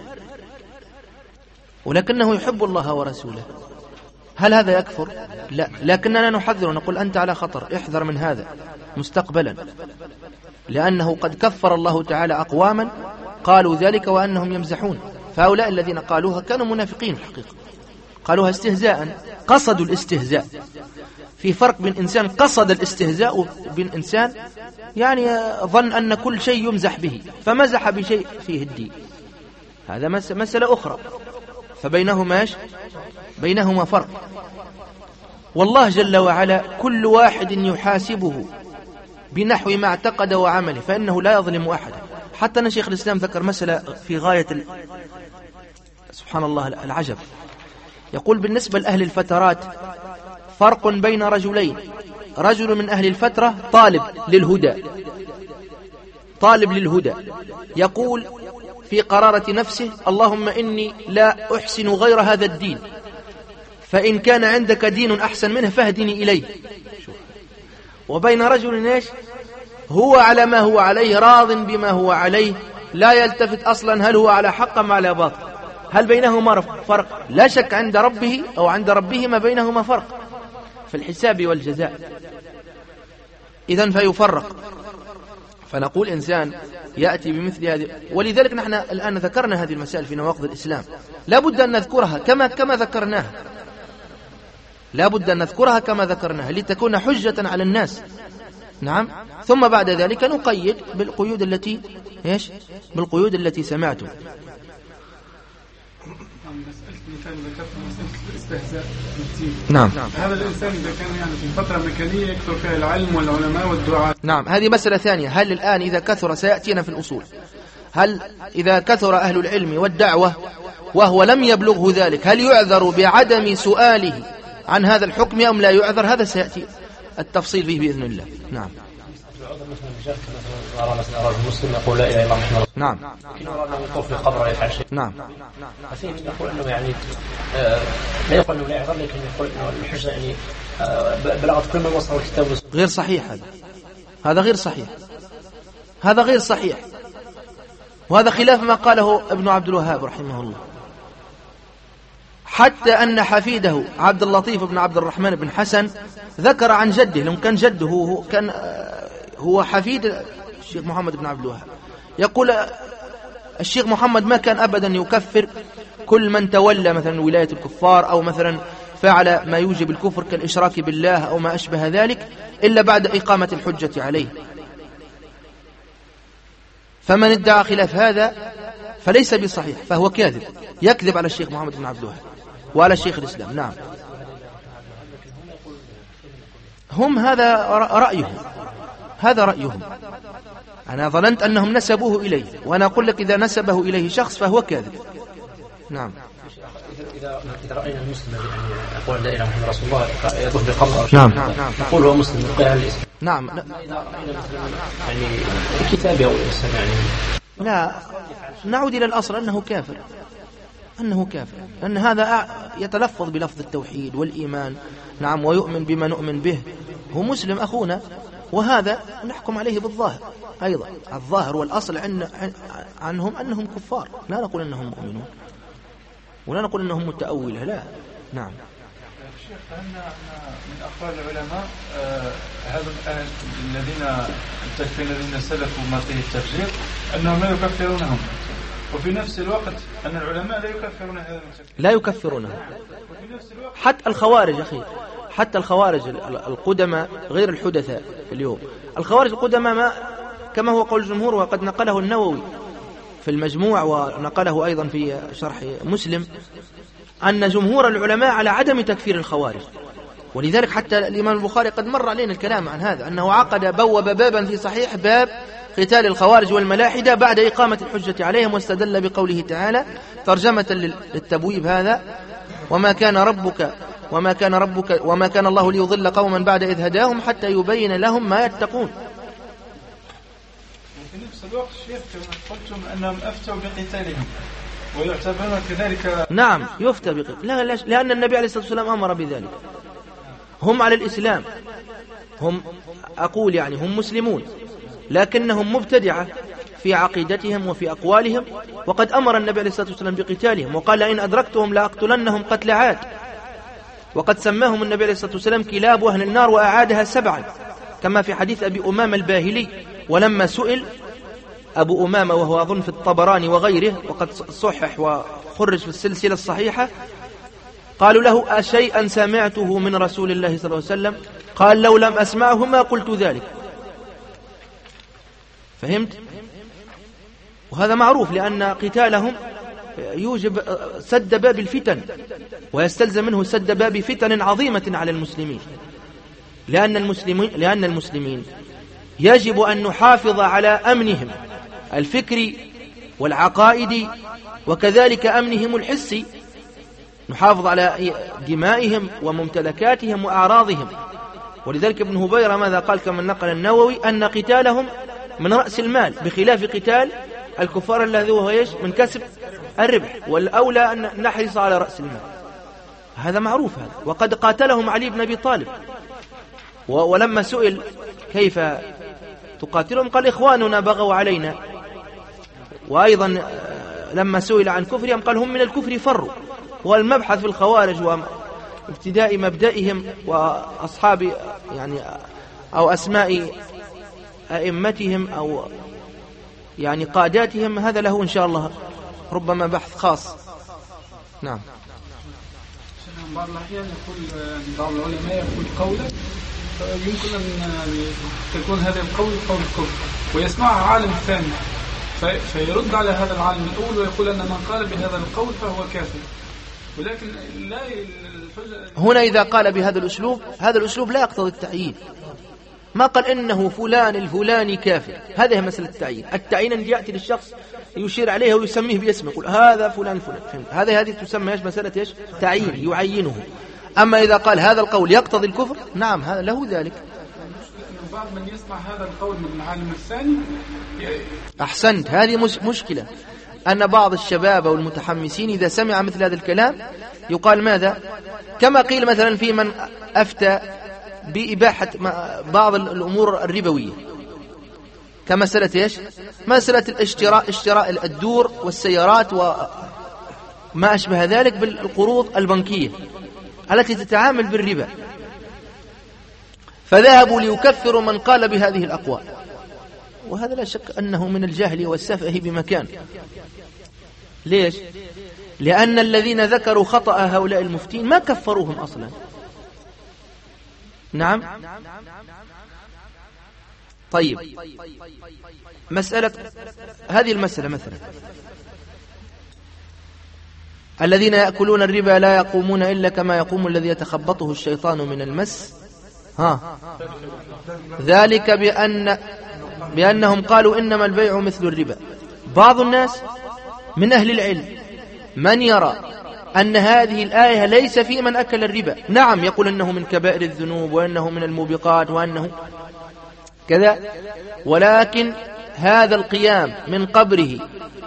ولكنه يحب الله ورسوله، هل هذا يكفر؟ لا، لكننا نحذر ونقول أنت على خطر، احذر من هذا مستقبلا، لأنه قد كفر الله تعالى أقواما قالوا ذلك وأنهم يمزحون، فهؤلاء الذين قالوها كانوا منافقين الحقيقة، قالوها استهزاء، قصدوا الاستهزاء. في فرق بين إنسان قصد الاستهزاء وبين إنسان يعني ظن أن كل شيء يمزح به فمزح بشيء فيه الدين، هذا مسألة أخرى، بينهما فرق. والله جل وعلا كل واحد يحاسبه بنحو ما اعتقد وعمله، فإنه لا يظلم أحدا. حتى أن شيخ الإسلام ذكر مسألة في غاية سبحان الله العجب، يقول بالنسبة لأهل الفترات فرق بين رجلين، رجل من أهل الفترة طالب للهدى يقول في قرارة نفسه اللهم إني لا أحسن غير هذا الدين، فإن كان عندك دين أحسن منه فاهدني إليه. وبين رجل هو على ما هو عليه، راض بما هو عليه، لا يلتفت أصلا هل هو على حق أم على باطل، هل بينهما فرق؟ لا شك عند ربه أو عند ربهما بينهما فرق في الحساب والجزاء، إذن فيفرق. فنقول إنسان يأتي بمثل هذه، ولذلك نحن الآن ذكرنا هذه المسائل في نواقض الإسلام، لا بد أن نذكرها كما ذكرناها لتكون حجة على الناس. نعم. ثم بعد ذلك نقيد بالقيود التي سمعتم. نعم. هذا الإنسان إذا كان يعني في فترة مكانية يكثر فيها العلم والعلماء والدعاء. نعم، هذه مسألة ثانية. هل الآن إذا كثر، سيأتينا في الأصول، هل إذا كثر أهل العلم والدعوة وهو لم يبلغه ذلك هل يعذر بعدم سؤاله عن هذا الحكم أم لا يعذر؟ هذا سيأتي التفصيل فيه بإذن الله. نعم. المسلم يقول لا إله إلا الله محمد رسول الله. نعم. يطوف في القبر ويفعل شيء. نعم. فيه يقول أنه يعني لا يقول أنه لا يعذر، لكن يقول أنه الحجة يعني بلغت كل من وصل الكتاب والسنة. غير صحيح هذا غير صحيح، وهذا خلاف ما قاله ابن عبد الوهاب رحمه الله، حتى أن حفيده عبد اللطيف بن عبد الرحمن بن حسن ذكر عن جده، لما كان جده هو حفيد الشيخ محمد بن عبد الوهاب، يقول الشيخ محمد ما كان أبدا يكفر كل من تولى مثلا ولاية الكفار أو مثلا فعل ما يوجب الكفر كالإشراك بالله أو ما أشبه ذلك إلا بعد إقامة الحجة عليه. فمن ادعى خلاف هذا فليس بصحيح، فهو كاذب، يكذب على الشيخ محمد بن عبد الوهاب وعلى الشيخ الإسلام. نعم. هم هذا رأيهم، أنا ظننت أنهم نسبوه إليه، وأنا أقول لك إذا نسبه إليه شخص فهو كاذب. نعم. إذا رأينا المسلم يعني يقول لا إله إلا محمد رسول الله يطوف بالقبر، نعم، نقول هو مسلم يقول أهل الإسلام. نعم. إذا رأينا مثلا يعني كتابه أو الإسلام يعني لا، نعود إلى الأصل أنه كافر، لأن هذا يتلفظ بلفظ التوحيد والإيمان، نعم، ويؤمن بما نؤمن به، هو مسلم أخونا، وهذا نحكم عليه بالظاهر أيضا، الظاهر والأصل عنهم أنهم كفار، لا نقول أنهم مؤمنون ولا نقول أنهم متأولة، لا. نعم. شيخ، فهمنا من أقوال العلماء هذا الذين سلكوا مرضي التفجير أنهم لا يكفرونهم، وفي نفس الوقت أن العلماء لا يكفرون هذا المتكفر، لا يكفرونه. حتى الخوارج أخي، حتى الخوارج القدماء غير الحدثاء اليوم، الخوارج القدماء كما هو قول الجمهور وقد نقله النووي، في المجموع ونقله أيضا في شرح مسلم أن جمهور العلماء على عدم تكفير الخوارج، ولذلك حتى الإمام البخاري قد مر علينا الكلام عن هذا، أنه بوب بابا في صحيح باب قتال الخوارج والملاحدة بعد إقامة الحجة عليهم، واستدل بقوله تعالى ترجمة للتبويب هذا: وما كان الله ليضل قوما بعد إذ هداهم حتى يبين لهم ما يتقون. في نفس الوقت شيخ قلتم أنهم أفتوا بقتالهم ويعتبرون كذلك. نعم يفتى لا لأن النبي عليه الصلاة والسلام أمر بذلك. هم على الإسلام، هم أقول يعني هم مسلمون، لكنهم مبتدعة في عقيدتهم وفي أقوالهم، وقد أمر النبي عليه الصلاة والسلام بقتالهم وقال: إن أدركتهم لأقتلنهم قتل عاد. وقد سماهم النبي عليه الصلاة والسلام كلاب أهل النار وأعادها 7، كما في حديث أبي أمامة الباهلي. ولما سئل أبو أمامة، وهو أظن في الطبراني وغيره وقد صحح وخرج في السلسلة الصحيحة، قالوا له: أشيئا سمعته من رسول الله صلى الله عليه وسلم؟ قال: لو لم أسمعه ما قلت ذلك. فهمت؟ وهذا معروف، لأن قتالهم يوجب سد باب الفتن، ويستلزم منه سد باب فتن عظيمة على المسلمين، لأن المسلمين يجب أن نحافظ على أمنهم الفكري والعقائدي، وكذلك أمنهم الحسي، نحافظ على دمائهم وممتلكاتهم وأعراضهم. ولذلك ابن هبيرة ماذا قال كما نقل النووي؟ أن قتالهم من رأس المال، بخلاف قتال الكفار الذي هو من كسب الربح، والأولى أن نحرص على رأس المال. هذا معروف هذا. وقد قاتلهم علي بن أبي طالب، ولما سئل كيف تقاتلهم قال: إخواننا بغوا علينا. وأيضا لما سئل عن كفرهم قال: هم من الكفر فروا. والمبحث في الخوارج وابتداء مبدئهم وأصحاب يعني أو أسماء أئمتهم أو يعني قاداتهم، هذا له إن شاء الله ربما بحث خاص. نعم. بعض الأحيان يقول بعض العلماء يقول قولا يمكن أن تكون هذا القول قول كفر، ويسمعها عالم ثاني فيرد على هذا العالم الأول ويقول أن من قال بهذا القول فهو كافر. ولكن لا هنا إذا قال بهذا الأسلوب، هذا الأسلوب لا يقتضي التعيين. ما قال إنه فلان الفلاني كافر، هذه مسألة التعيين. التعيين أن يأتي للشخص يشير عليه ويسميه باسمه، يقول هذا فلان فلان. هذه تسمى مسألة إيش؟ تعيين، يعينه. أما إذا قال هذا القول يقتضي الكفر، نعم هذا له ذلك. بعض من يسمع هذا القول من العالم الثاني. أحسنت. هذه مشكلة، أن بعض الشباب والمتحمسين إذا سمع مثل هذا الكلام يقال ماذا؟ كما قيل مثلا في من أفتى بإباحة بعض الأمور الربوية، كمسألة إيش؟ مسألة اشتراء الدور والسيارات وما أشبه ذلك بالقروض البنكية التي تتعامل بالربا، فذهبوا ليكفروا من قال بهذه الأقوال. وهذا لا شك أنه من الجهل والسفه بمكان. ليش؟ لأن الذين ذكروا خطأ هؤلاء المفتين ما كفروهم أصلا. نعم. طيب، هذه المسألة مثلا: الذين يأكلون الربا لا يقومون إلا كما يقوم الذي يتخبطه الشيطان من المس. ذلك بأنهم قالوا إنما البيع مثل الربا. بعض الناس من أهل العلم من يرى أن هذه الآية ليس في من أكل الربا. نعم، يقول أنه من كبائر الذنوب وأنه من الموبقات وأنه كذا، ولكن هذا القيام من قبره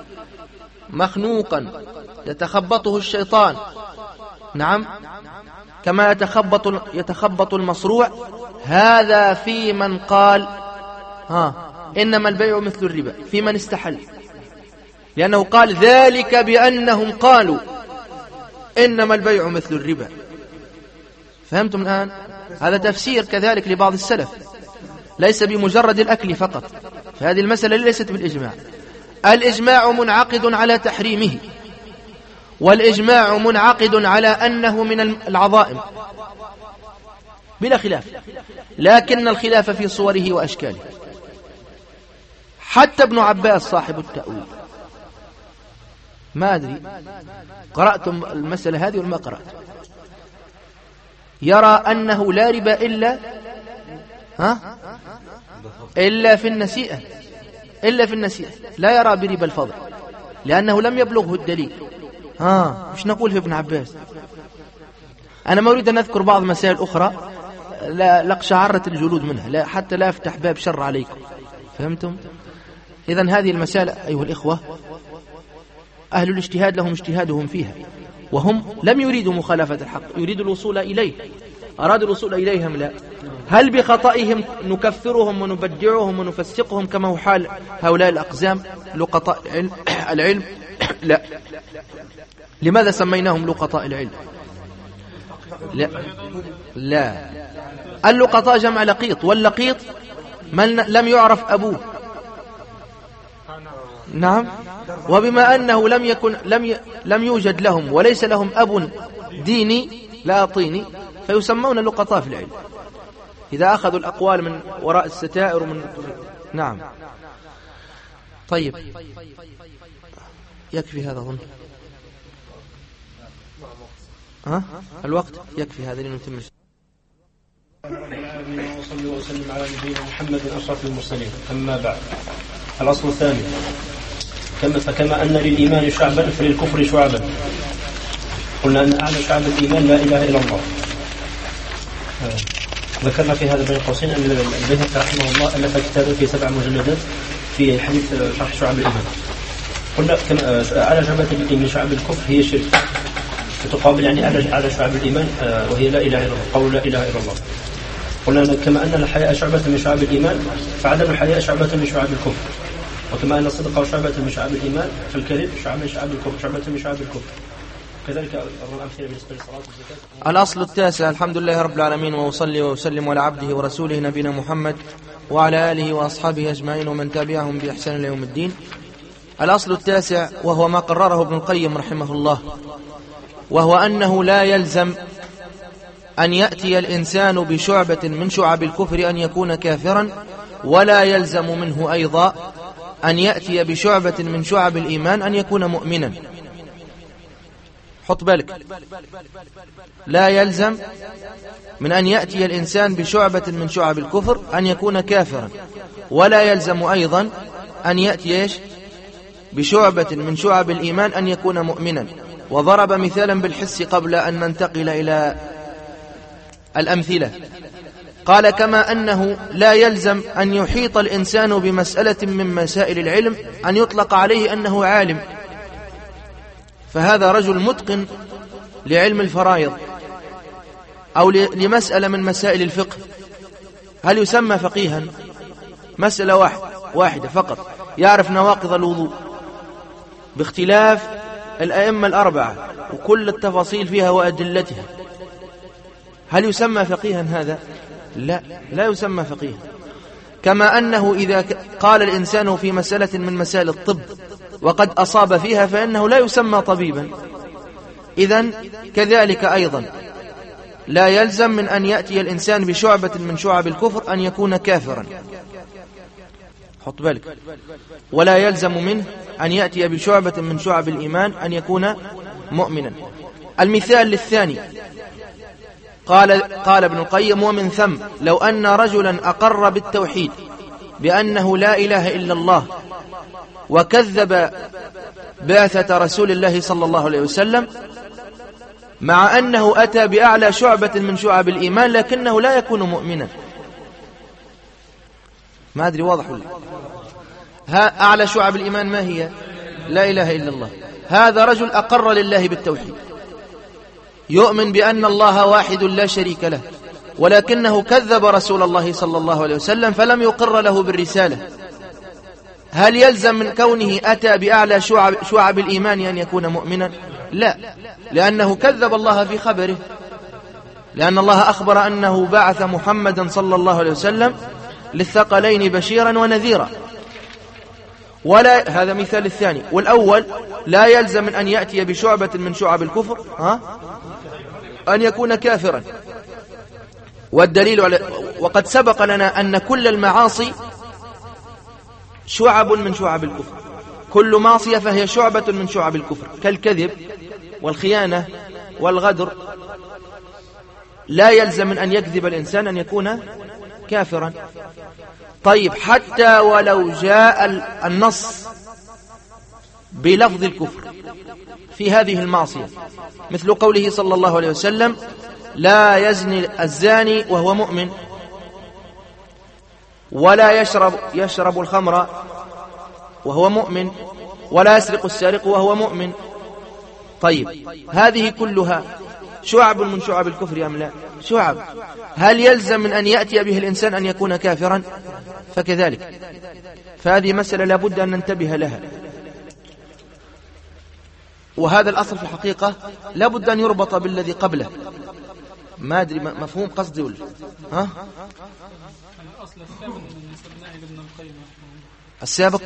مخنوقا يتخبطه الشيطان، نعم، كما يتخبط المصروع، هذا في من قال إنما البيع مثل الربا، في من استحل، لأنه قال ذلك بأنهم قالوا إنما البيع مثل الربا. فهمتم الآن؟ هذا تفسير كذلك لبعض السلف، ليس بمجرد الأكل فقط. فهذه المسألة ليست بالإجماع. الإجماع منعقد على تحريمه، والإجماع منعقد على أنه من العظائم بلا خلاف، لكن الخلاف في صوره وأشكاله. حتى ابن عباس صاحب التأويل ما أدري قرأتم المسألة هذه ولا ما قرأت؟ يرى أنه لا ربا إلا في النسيئة، إلا في النسيئة، لا يرى بربا الفضل لأنه لم يبلغه الدليل. مش نقول في ابن عباس. أنا ما أريد أن أذكر بعض مسائل أخرى لقشعرت الجلود منها، لا حتى لا أفتح باب شر عليكم، فهمتم؟ إذن هذه المسألة أيها الإخوة أهل الاجتهاد لهم اجتهادهم فيها، وهم لم يريدوا مخالفة الحق، يريدوا الوصول إليه. أرادوا الوصول إليهم لا. هل بخطئهم نكفرهم ونبدعهم ونفسقهم كما هو حال هؤلاء الأقزام لقطاء العلم؟ لا. لماذا سميناهم لقطاء العلم؟ لا. اللقطاء جمع لقيط، واللقيط من لم يعرف أبوه. نعم. وبما أنه لم يوجد لهم وليس لهم أب ديني لا طيني فيسمون لقطاء في العلم إذا أخذوا الأقوال من وراء الستائر ومن. نعم. طيب يكفي هذا أظن. الوقت يكفي هذا لنتم. وصلى وسلم على نبينا محمد أشرف المرسلين. أما بعد، الأصل الثاني، فكما أن للإيمان شعبا فللكفر شعبا. قلنا أن أعلى شعب الإيمان لا إله إلا الله. ذكرنا في هذا بين قوسين أن البيهقي رحمه الله ألف كتابا في 7 مجلدات في حديث شرح شعب الإيمان. قلنا أعلى شعب الكفر هي الشرك، تقابل يعني أعلى شعب الإيمان وهي لا إله إلا الله، قول لا إله إلا الله. قلنا كما أن الحياء شعبة من شعب الإيمان فعدم الحياء شعبة من شعب الكفر، وكما أن الصدق شعبة من شعب الإيمان فالكذب شعبة من شعب الكفر. كذلك الأمثلة بالنسبة للصلاة والزكاة. الأصل التاسع. الحمد لله رب العالمين، وأصلي وأسلم على عبده ورسوله نبينا محمد وعلى آله وأصحابه أجمعين ومن تابعهم بإحسان إلى يوم الدين. الأصل التاسع وهو ما قرره ابن القيم رحمه الله، وهو أنه لا يلزم أن يأتي الإنسان بشعبة من شعب الكفر أن يكون كافرا، ولا يلزم منه أيضا أن يأتي بشعبة من شعب الإيمان أن يكون مؤمنا. حط بالك، لا يلزم من أن يأتي الإنسان بشعبة من شعب الكفر أن يكون كافرا، ولا يلزم أيضا أن يأتي بشعبة من شعب الإيمان أن يكون مؤمنا. وضرب مثالا بالحس قبل أن ننتقل إلى الأمثلة. قال كما أنه لا يلزم أن يحيط الإنسان بمسألة من مسائل العلم أن يطلق عليه أنه عالم، فهذا رجل متقن لعلم الفرائض أو لمسألة من مسائل الفقه، هل يسمى فقيها؟ مسألة واحدة فقط يعرف نواقض الوضوء باختلاف الأئمة الأربعة وكل التفاصيل فيها وأدلتها، هل يسمى فقيها هذا؟ لا يسمى فقيها. كما أنه إذا قال الإنسان في مسألة من مسائل الطب وقد أصاب فيها فإنه لا يسمى طبيبا. إذن كذلك أيضا لا يلزم من أن يأتي الإنسان بشعبة من شعب الكفر أن يكون كافرا، حط بالك، ولا يلزم منه أن يأتي بشعبة من شعب الإيمان أن يكون مؤمنا. المثال للثاني قال ابن القيم: ومن ثم لو أن رجلا أقر بالتوحيد بأنه لا إله إلا الله وكذب بعثة رسول الله صلى الله عليه وسلم، مع أنه أتى بأعلى شعبة من شعب الإيمان لكنه لا يكون مؤمنا. ما أدري واضح ولا؟ أعلى شعب الإيمان ما هي؟ لا إله إلا الله. هذا رجل أقر لله بالتوحيد، يؤمن بأن الله واحد لا شريك له، ولكنه كذب رسول الله صلى الله عليه وسلم فلم يقر له بالرسالة. هل يلزم من كونه أتى بأعلى شعب الإيمان أن يكون مؤمنا؟ لا، لأنه كذب الله في خبره، لأن الله أخبر أنه بعث محمدا صلى الله عليه وسلم للثقلين بشيرا ونذيرا. ولا هذا مثال الثاني. والأول لا يلزم من أن يأتي بشعبة من شعب الكفر أن يكون كافرا. والدليل على وقد سبق لنا أن كل المعاصي شعب من شعب الكفر، كل معصية فهي شعبة من شعب الكفر كالكذب والخيانة والغدر. لا يلزم من أن يكذب الإنسان أن يكون كافرا. طيب حتى ولو جاء النص بلفظ الكفر في هذه المعصية، مثل قوله صلى الله عليه وسلم: لا يزني الزاني وهو مؤمن، ولا يشرب الخمر وهو مؤمن، ولا يسرق السارق وهو مؤمن. طيب هذه كلها شعب من شعب الكفر أم لا؟ شعب. هل يلزم من أن يأتي به الإنسان أن يكون كافرا؟ فكذلك. فهذه مسألة لابد أن ننتبه لها، وهذا الأصل في الحقيقة لابد أن يربط بالذي قبله. ما أدري مفهوم قصدي ولا ها؟ السابق.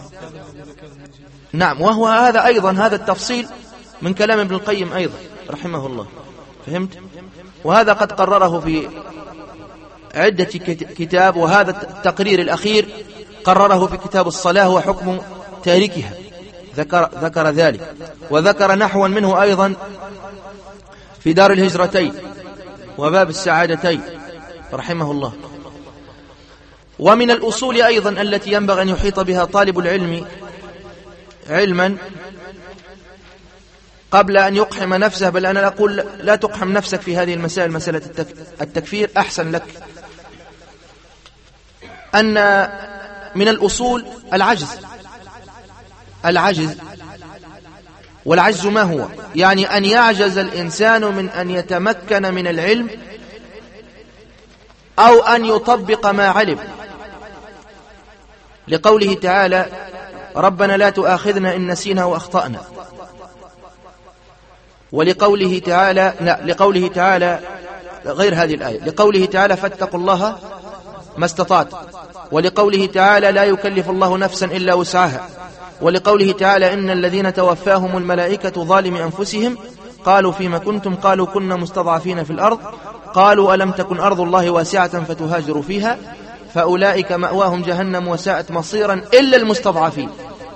نعم، وهو هذا أيضا، هذا التفصيل من كلام ابن القيم أيضا رحمه الله. فهمت؟ وهذا قد قرره في عدة كتاب، وهذا التقرير الأخير قرره في كتاب الصلاة وحكم تاركها، ذكر ذلك، وذكر نحوا منه أيضا في دار الهجرتين وباب السعادتين رحمه الله. ومن الأصول أيضا التي ينبغي أن يحيط بها طالب العلم علما قبل أن يقحم نفسه، بل أنا أقول لا تقحم نفسك في هذه المسائل، مسألة التكفير أحسن لك، أن من الأصول العجز. والعجز ما هو؟ يعني أن يعجز الإنسان من أن يتمكن من العلم أو أن يطبق ما علم، لقوله تعالى: ربنا لا تؤاخذنا إن نسينا وأخطأنا. ولقوله تعالى لقوله تعالى غير هذه الآية، لقوله تعالى: فاتقوا الله ما استطعت. ولقوله تعالى: لا يكلف الله نفسا إلا وسعها. ولقوله تعالى: إن الذين توفاهم الملائكة ظالمي أنفسهم قالوا فيما كنتم قالوا كنا مستضعفين في الأرض قالوا ألم تكن أرض الله واسعة فتهاجروا فيها فأولئك مأواهم جهنم وساءت مصيرا إلا المستضعفين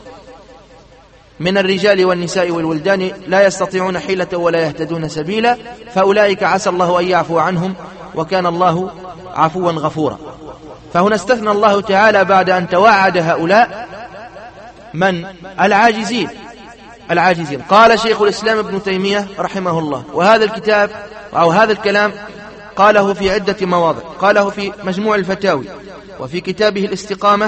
من الرجال والنساء والولدان لا يستطيعون حيلة ولا يهتدون سبيلا فأولئك عسى الله أن يعفو عنهم وكان الله عفوا غفورا. فهنا استثنى الله تعالى بعد أن توعد هؤلاء من العاجزين. قال شيخ الإسلام ابن تيمية رحمه الله، وهذا الكتاب أو هذا الكلام قاله في عدة مواضع، قاله في مجموع الفتاوي وفي كتابه الاستقامة،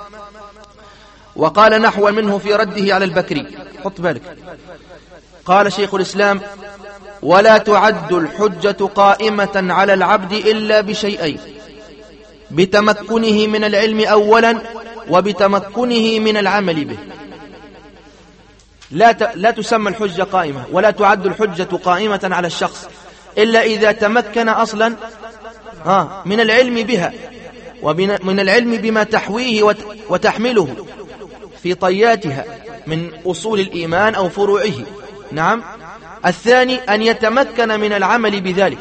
وقال نحو منه في رده على البكري. حط بالك، قال شيخ الإسلام: ولا تعد الحجة قائمة على العبد إلا بشيئين: بتمكنه من العلم أولا وبتمكنه من العمل به. لا تسمى الحجة قائمة ولا تعد الحجة قائمة على الشخص إلا إذا تمكن أصلا من العلم بها ومن العلم بما تحويه وتحمله في طياتها من أصول الإيمان أو فروعه. نعم. الثاني أن يتمكن من العمل بذلك.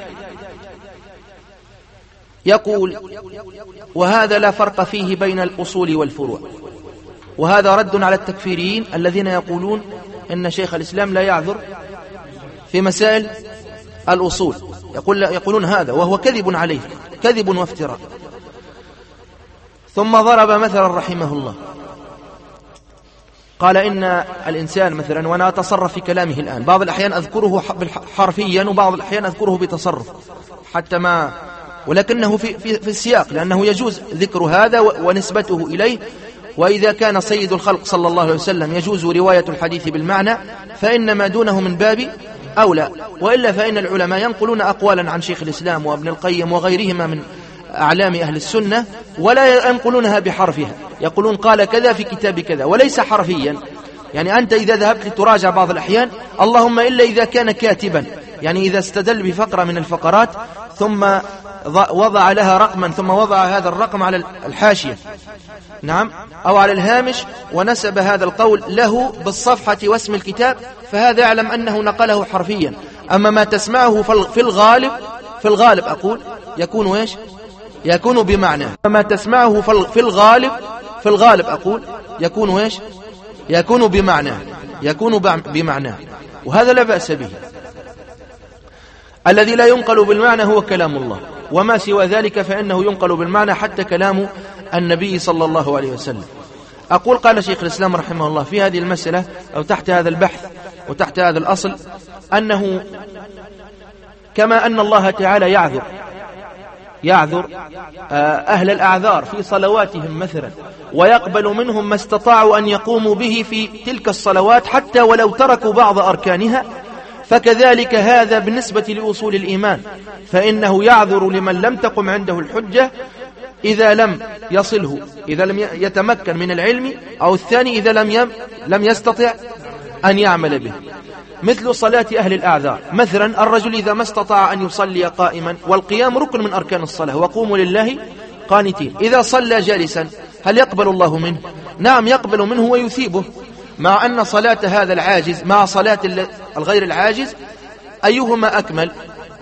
يقول: وهذا لا فرق فيه بين الأصول والفروع. وهذا رد على التكفيريين الذين يقولون إن شيخ الإسلام لا يعذر في مسائل الأصول، يقولون هذا، وهو كذب عليه، كذب وافتراء. ثم ضرب مثلا رحمه الله، قال إن الإنسان مثلا، وأنا أتصرف في كلامه الآن، بعض الأحيان أذكره حرفيا وبعض الأحيان أذكره بتصرف حتى ما، ولكنه في السياق، لأنه يجوز ذكر هذا ونسبته إليه. وإذا كان سيد الخلق صلى الله عليه وسلم يجوز رواية الحديث بالمعنى فإن ما دونه من باب أولى، وإلا فإن العلماء ينقلون أقوالا عن شيخ الإسلام وابن القيم وغيرهما من أعلام أهل السنة ولا ينقلونها بحرفها، يقولون قال كذا في كتاب كذا وليس حرفيا. يعني أنت إذا ذهبت لتراجع بعض الأحيان، اللهم إلا إذا كان كاتبا، يعني إذا استدل بفقرة من الفقرات ثم وضع لها رقما ثم وضع هذا الرقم على الحاشية، نعم، أو على الهامش، ونسب هذا القول له بالصفحة واسم الكتاب، فهذا يعلم أنه نقله حرفيا. أما ما تسمعه في الغالب أقول يكون إيش؟ يكون بمعنى. ما تسمعه في الغالب أقول يكون إيش؟ يكون بمعناه وهذا لا بأس به. الذي لا ينقل بالمعنى هو كلام الله، وما سوى ذلك فإنه ينقل بالمعنى، حتى كلام النبي صلى الله عليه وسلم. أقول قال شيخ الإسلام رحمه الله في هذه المسألة أو تحت هذا البحث وتحت هذا الأصل أنه كما أن الله تعالى يعذر أهل الأعذار في صلواتهم مثلا، ويقبل منهم ما استطاعوا أن يقوموا به في تلك الصلوات حتى ولو تركوا بعض أركانها، فكذلك هذا بالنسبة لأصول الإيمان، فإنه يعذر لمن لم تقم عنده الحجة إذا لم يصله، إذا لم يتمكن من العلم، أو الثاني إذا لم يستطع أن يعمل به. مثل صلاة أهل الأعذار مثلا، الرجل إذا ما استطاع أن يصلي قائما، والقيام ركن من أركان الصلاة، وقوموا لله قانتين، إذا صلى جالسا هل يقبل الله منه؟ نعم يقبل منه ويثيبه، مع أن صلاة هذا العاجز مع صلاة الغير العاجز أيهما أكمل؟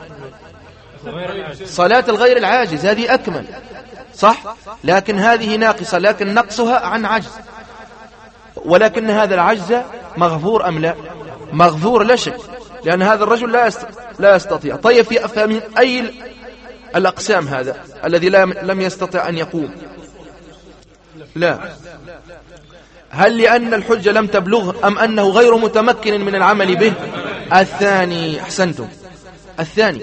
صلاة الغير العاجز هذه أكمل صح، لكن هذه ناقصة، لكن نقصها عن عجز، ولكن هذا العجز مغفور أم لا؟ مغفور لا شك، لأن هذا الرجل لا يستطيع. طيب فمن أي الأقسام هذا الذي لم يستطع أن يقوم؟ لا، هل لأن الحجة لم تبلغ أم أنه غير متمكن من العمل به؟ الثاني، أحسنتم، الثاني.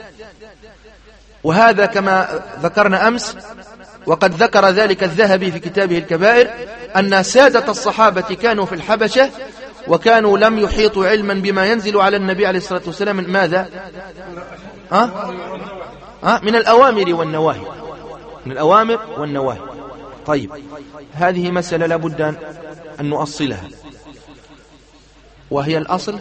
وهذا كما ذكرنا أمس، وقد ذكر ذلك الذهبي في كتابه الكبائر، أن سادة الصحابة كانوا في الحبشة وكانوا لم يحيطوا علما بما ينزل على النبي عليه الصلاة والسلام من ماذا؟ من الأوامر والنواهي، من الأوامر والنواهي. طيب هذه مسألة لابد أن نؤصلها، وهي الأصل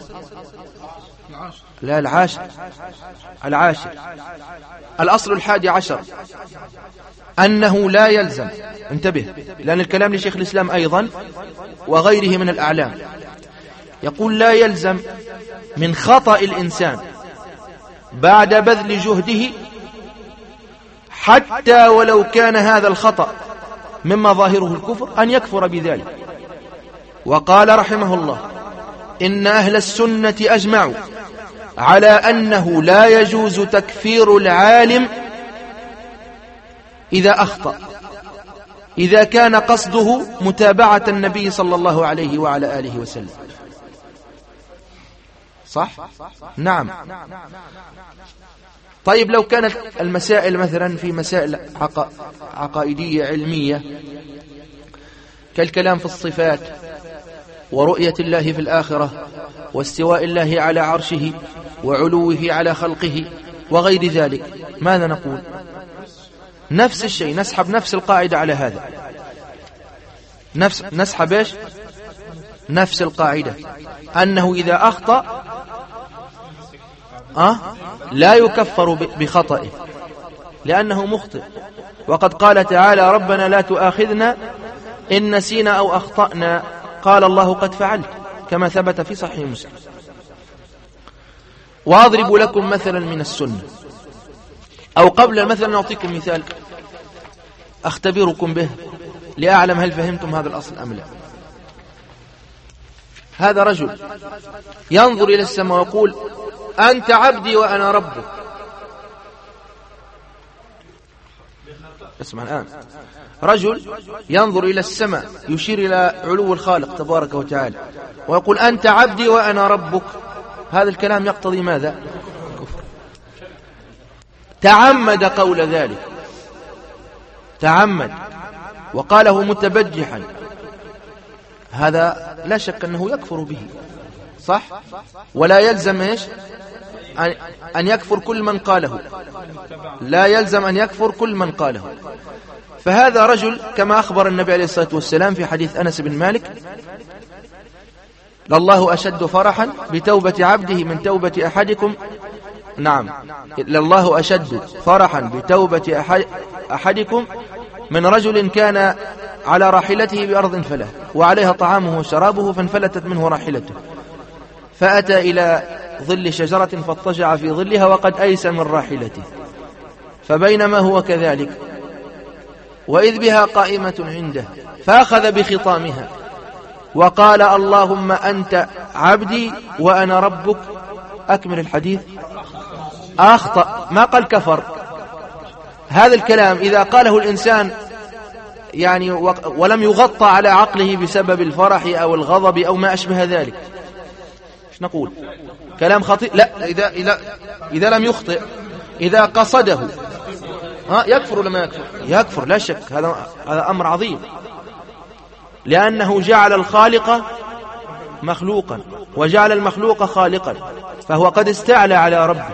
لا العاشر الأصل 11 أنه لا يلزم، انتبه لأن الكلام لشيخ الإسلام أيضا وغيره من الأعلام، يقول لا يلزم من خطأ الإنسان بعد بذل جهده حتى ولو كان هذا الخطأ مما ظاهره الكفر أن يكفر بذلك. وقال رحمه الله إن أهل السنة أجمعوا على أنه لا يجوز تكفير العالم إذا أخطأ، إذا كان قصده متابعة النبي صلى الله عليه وعلى آله وسلم. صح؟ نعم. طيب لو كانت المسائل مثلا في مسائل عقائدية علمية كالكلام في الصفات ورؤية الله في الآخرة واستواء الله على عرشه وعلوه على خلقه وغير ذلك، ماذا نقول؟ نفس الشيء، نسحب نفس القاعدة على هذا، نسحب إيش؟ نفس القاعدة أنه إذا أخطأ لا يكفر بخطئه لأنه مخطئ. وقد قال تعالى ربنا لا تؤاخذنا إن نسينا أو أخطأنا، قال الله قد فعلت، كما ثبت في صحيح مسلم. وأضرب لكم مثلا من السنة، أو قبل المثل نعطيكم مثال أختبركم به لأعلم هل فهمتم هذا الأصل أم لا. هذا رجل ينظر إلى السماء ويقول أنت عبدي وأنا ربك. اسمع الآن، رجل ينظر إلى السماء يشير إلى علو الخالق تبارك وتعالى ويقول أنت عبدي وأنا ربك، هذا الكلام يقتضي ماذا؟ كفر. تعمد قول ذلك، تعمد وقاله متبجحا، هذا لا شك أنه يكفر به، صح؟ ولا يلزم إيش؟ أن يكفر كل من قاله، لا يلزم أن يكفر كل من قاله. فهذا رجل كما أخبر النبي عليه الصلاة والسلام في حديث أنس بن مالك لله أشد فرحا بتوبة عبده من توبة أحدكم، نعم لله أشد فرحا بتوبة أحدكم من رجل كان على راحلته بأرض فلا وعليها طعامه وشرابه فانفلتت منه راحلته فأتى إلى ظل شجرة فاضطجع في ظلها وقد أيس من راحلته، فبينما هو كذلك وإذ بها قائمة عنده فأخذ بخطامها وقال اللهم أنت عبدي وأنا ربك، أكمل الحديث، أخطأ، ما قال كفر. هذا الكلام إذا قاله الإنسان يعني ولم يغطى على عقله بسبب الفرح أو الغضب أو ما أشبه ذلك، ايش نقول؟ كلام خطير. لا، إذا لم يخطئ، إذا قصده يكفر ولا ما يكفر؟ يكفر لا شك. هذا أمر عظيم، لأنه جعل الخالق مخلوقا وجعل المخلوق خالقا، فهو قد استعلى على ربه.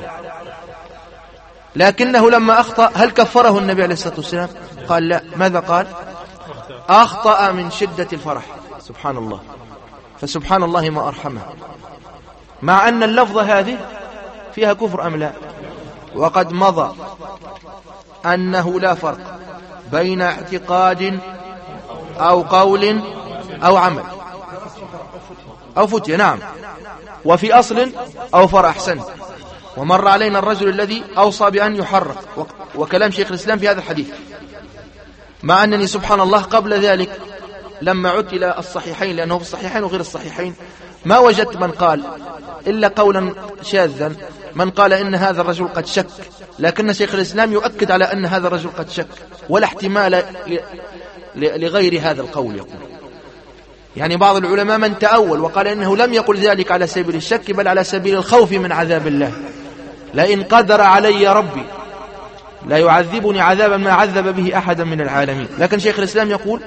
لكنه لما أخطأ هل كفره النبي عليه الصلاة والسلام؟ قال لا. ماذا قال؟ أخطأ من شدة الفرح. سبحان الله. فسبحان الله ما أرحمه، مع أن اللفظة هذه فيها كفر أم لا؟ وقد مضى أنه لا فرق بين اعتقاد أو قول أو عمل أو فتية، نعم، وفي أصل أو فرع. أحسن. ومر علينا الرجل الذي أوصى بأن يحرق، وكلام شيخ الإسلام في هذا الحديث، مع أنني سبحان الله قبل ذلك لما عدت إلى الصحيحين، لأنه في الصحيحين وغير الصحيحين، ما وجدت من قال إلا قولا شاذا، من قال إن هذا الرجل قد شك، لكن شيخ الإسلام يؤكد على أن هذا الرجل قد شك، ولا احتمال لغير هذا القول. يقول يعني بعض العلماء من تأول وقال إنه لم يقل ذلك على سبيل الشك، بل على سبيل الخوف من عذاب الله. لئن قدر علي ربي لا يعذبني عذابا ما عذب به أحدا من العالمين. لكن شيخ الإسلام يقول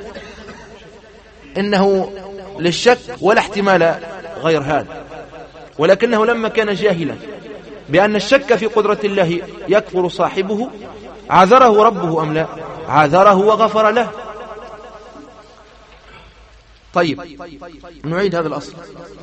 إنه للشك ولا احتمال غير هذا، ولكنه لما كان جاهلا بأن الشك في قدرة الله يكفر صاحبه عذره ربه أم لا؟ عذره وغفر له. طيب نعيد هذا الأصل.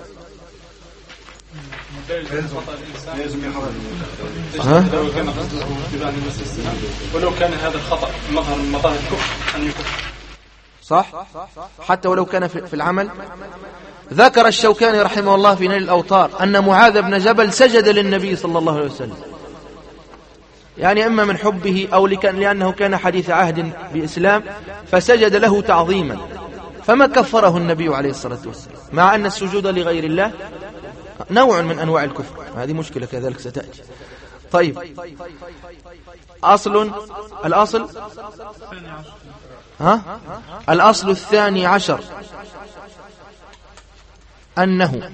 ولو كان هذا الخطأ مظهر من مظاهر الكفر أن يكفر، صح؟ حتى ولو كان في العمل. ذكر الشوكاني رحمه الله في نيل الأوطار أن معاذ بن جبل سجد للنبي صلى الله عليه وسلم، يعني إما من حبه أو لأنه كان حديث عهد بإسلام فسجد له تعظيما، فما كفره النبي عليه الصلاة والسلام، مع أن السجود لغير الله نوع من أنواع الكفر. هذه مشكلة كذلك ستأتي. طيب الأصل الأصل الثاني عشر أنه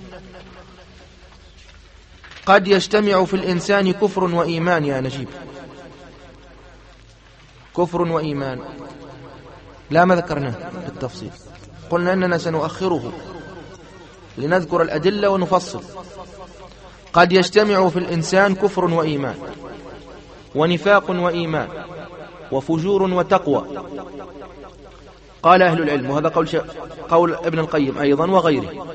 قد يجتمع في الإنسان كفر وإيمان. يا نجيب، كفر وإيمان لا ما ذكرناه بالتفصيل، قلنا أننا سنؤخره لنذكر الأدلة ونفصل. قد يجتمع في الإنسان كفر وإيمان ونفاق وإيمان وفجور وتقوى. قال أهل العلم، وهذا قول ابن القيم أيضا وغيره،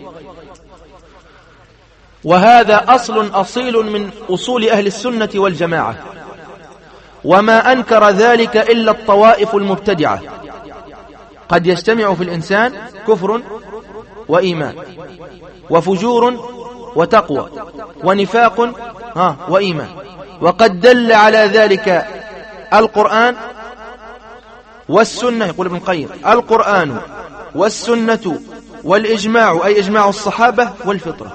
وهذا أصل أصيل من أصول أهل السنة والجماعة، وما أنكر ذلك إلا الطوائف المبتدعة. قد يجتمع في الإنسان كفر وإيمان وفجور وتقوى ونفاق وإيمان، وقد دل على ذلك القرآن والسنة. يقول ابن القيم القرآن والسنة والإجماع، أي إجماع الصحابة والفطرة.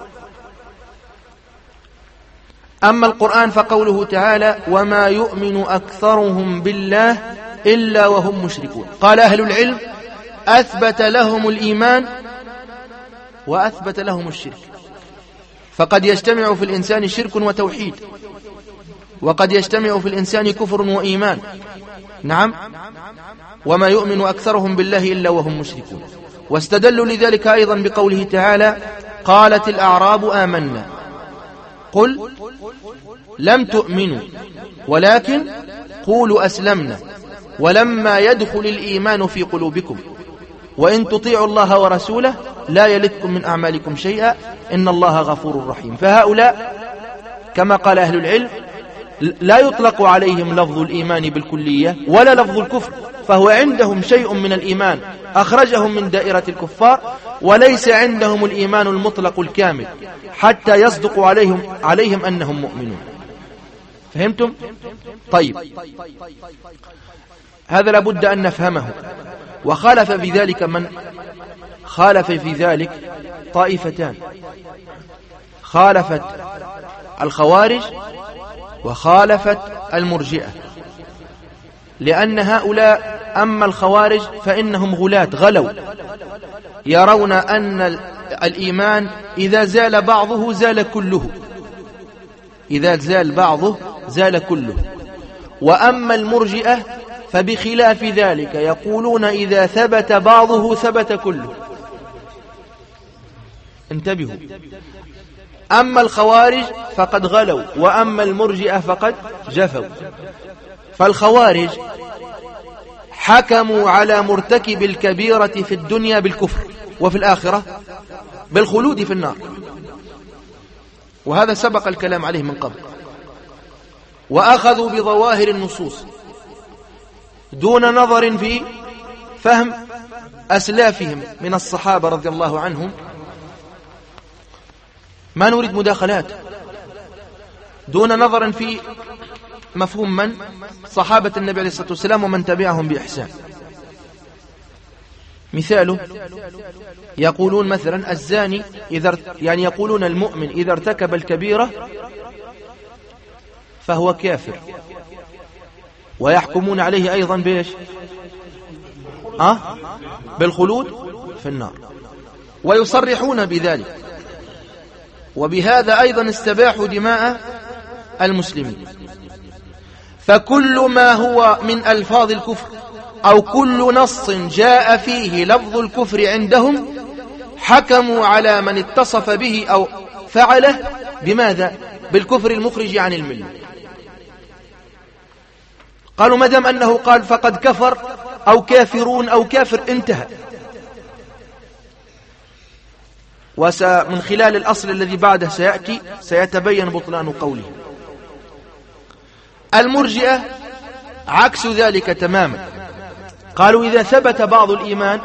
أما القرآن فقوله تعالى وما يؤمن أكثرهم بالله إلا وهم مشركون. قال أهل العلم أثبت لهم الإيمان وأثبت لهم الشرك، فقد يجتمع في الإنسان شرك وتوحيد، وقد يجتمع في الإنسان كفر وإيمان. نعم، وما يؤمن أكثرهم بالله إلا وهم مشركون. واستدلوا لذلك أيضا بقوله تعالى قالت الأعراب آمنا قل لم تؤمنوا ولكن قولوا أسلمنا ولما يدخل الإيمان في قلوبكم وإن تطيعوا الله ورسوله لا يلدكم من أعمالكم شيئا إن الله غفور رحيم. فهؤلاء كما قال أهل العلم لا يطلق عليهم لفظ الإيمان بالكلية ولا لفظ الكفر، فهو عندهم شيء من الإيمان أخرجهم من دائرة الكفار، وليس عندهم الإيمان المطلق الكامل حتى يصدق عليهم أنهم مؤمنون. فهمتم؟ طيب، هذا لابد أن نفهمه. وخالف بذلك من خالف في ذلك طائفتان، خالفت الخوارج وخالفت المرجئة، لأن هؤلاء أما الخوارج فإنهم غلاة غلوا، يرون أن الإيمان إذا زال بعضه زال كله، إذا زال بعضه زال كله. وأما المرجئة فبخلاف ذلك، يقولون إذا ثبت بعضه ثبت كله. انتبهوا، أما الخوارج فقد غلوا، وأما المرجئة فقد جفوا. فالخوارج حكموا على مرتكب الكبيرة في الدنيا بالكفر، وفي الآخرة بالخلود في النار، وهذا سبق الكلام عليه من قبل. وأخذوا بظواهر النصوص دون نظر في فهم أسلافهم من الصحابة رضي الله عنهم. ما نريد مداخلات، دون نظر في مفهوم من صحابة النبي عليه الصلاة والسلام ومن تبعهم بإحسان. مثاله يقولون مثلا الزاني يقولون المؤمن إذا ارتكب الكبيرة فهو كافر، ويحكمون عليه أيضا بإيش؟ بالخلود في النار، ويصرحون بذلك، وبهذا أيضا استباحوا دماء المسلمين. فكل ما هو من ألفاظ الكفر أو كل نص جاء فيه لفظ الكفر عندهم حكموا على من اتصف به أو فعله بماذا؟ بالكفر المخرج عن الملة. قالوا ما دام أنه قال فقد كفر أو كافرون أو كافر انتهى. ومن خلال الأصل الذي بعده سيأتي سيتبين بطلان قوله. المرجئة عكس ذلك تماما، قالوا إذا ثبت بعض الإيمان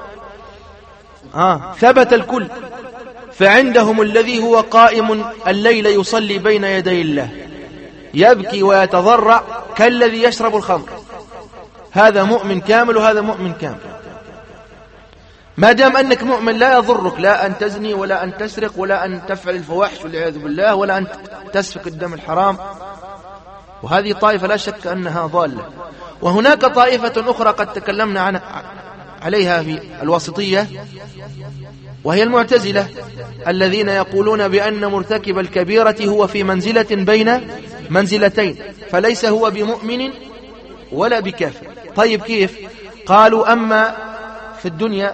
ثبت الكل، فعندهم الذي هو قائم الليل يصلي بين يدي الله يبكي ويتضرع كالذي يشرب الخمر، هذا مؤمن كامل وهذا مؤمن كامل. ما دام أنك مؤمن لا يضرك لا أن تزني ولا أن تسرق ولا أن تفعل الفواحش والعياذ بالله ولا أن تسفك الدم الحرام. وهذه طائفة لا شك أنها ضالة. وهناك طائفة أخرى قد تكلمنا عليها في الوسطية، وهي المعتزلة الذين يقولون بأن مرتكب الكبيرة هو في منزلة بين منزلتين، فليس هو بمؤمن ولا بكافر. طيب كيف؟ قالوا أما في الدنيا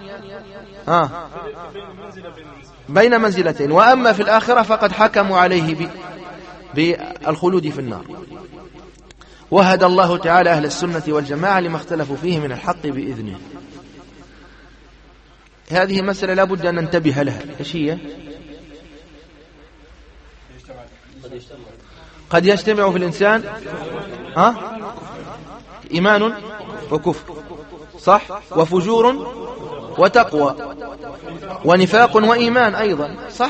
بين منزلتين، وأما في الآخرة فقد حكموا عليه بالخلود في النار. وهدى الله تعالى أهل السنة والجماعة لما اختلفوا فيه من الحق بإذنه. هذه مسألة لا بد أن ننتبه لها. إيش هي؟ قد يجتمع في الإنسان إيمان وكفر، صح، وفجور وتقوى ونفاق وإيمان أيضا، صح،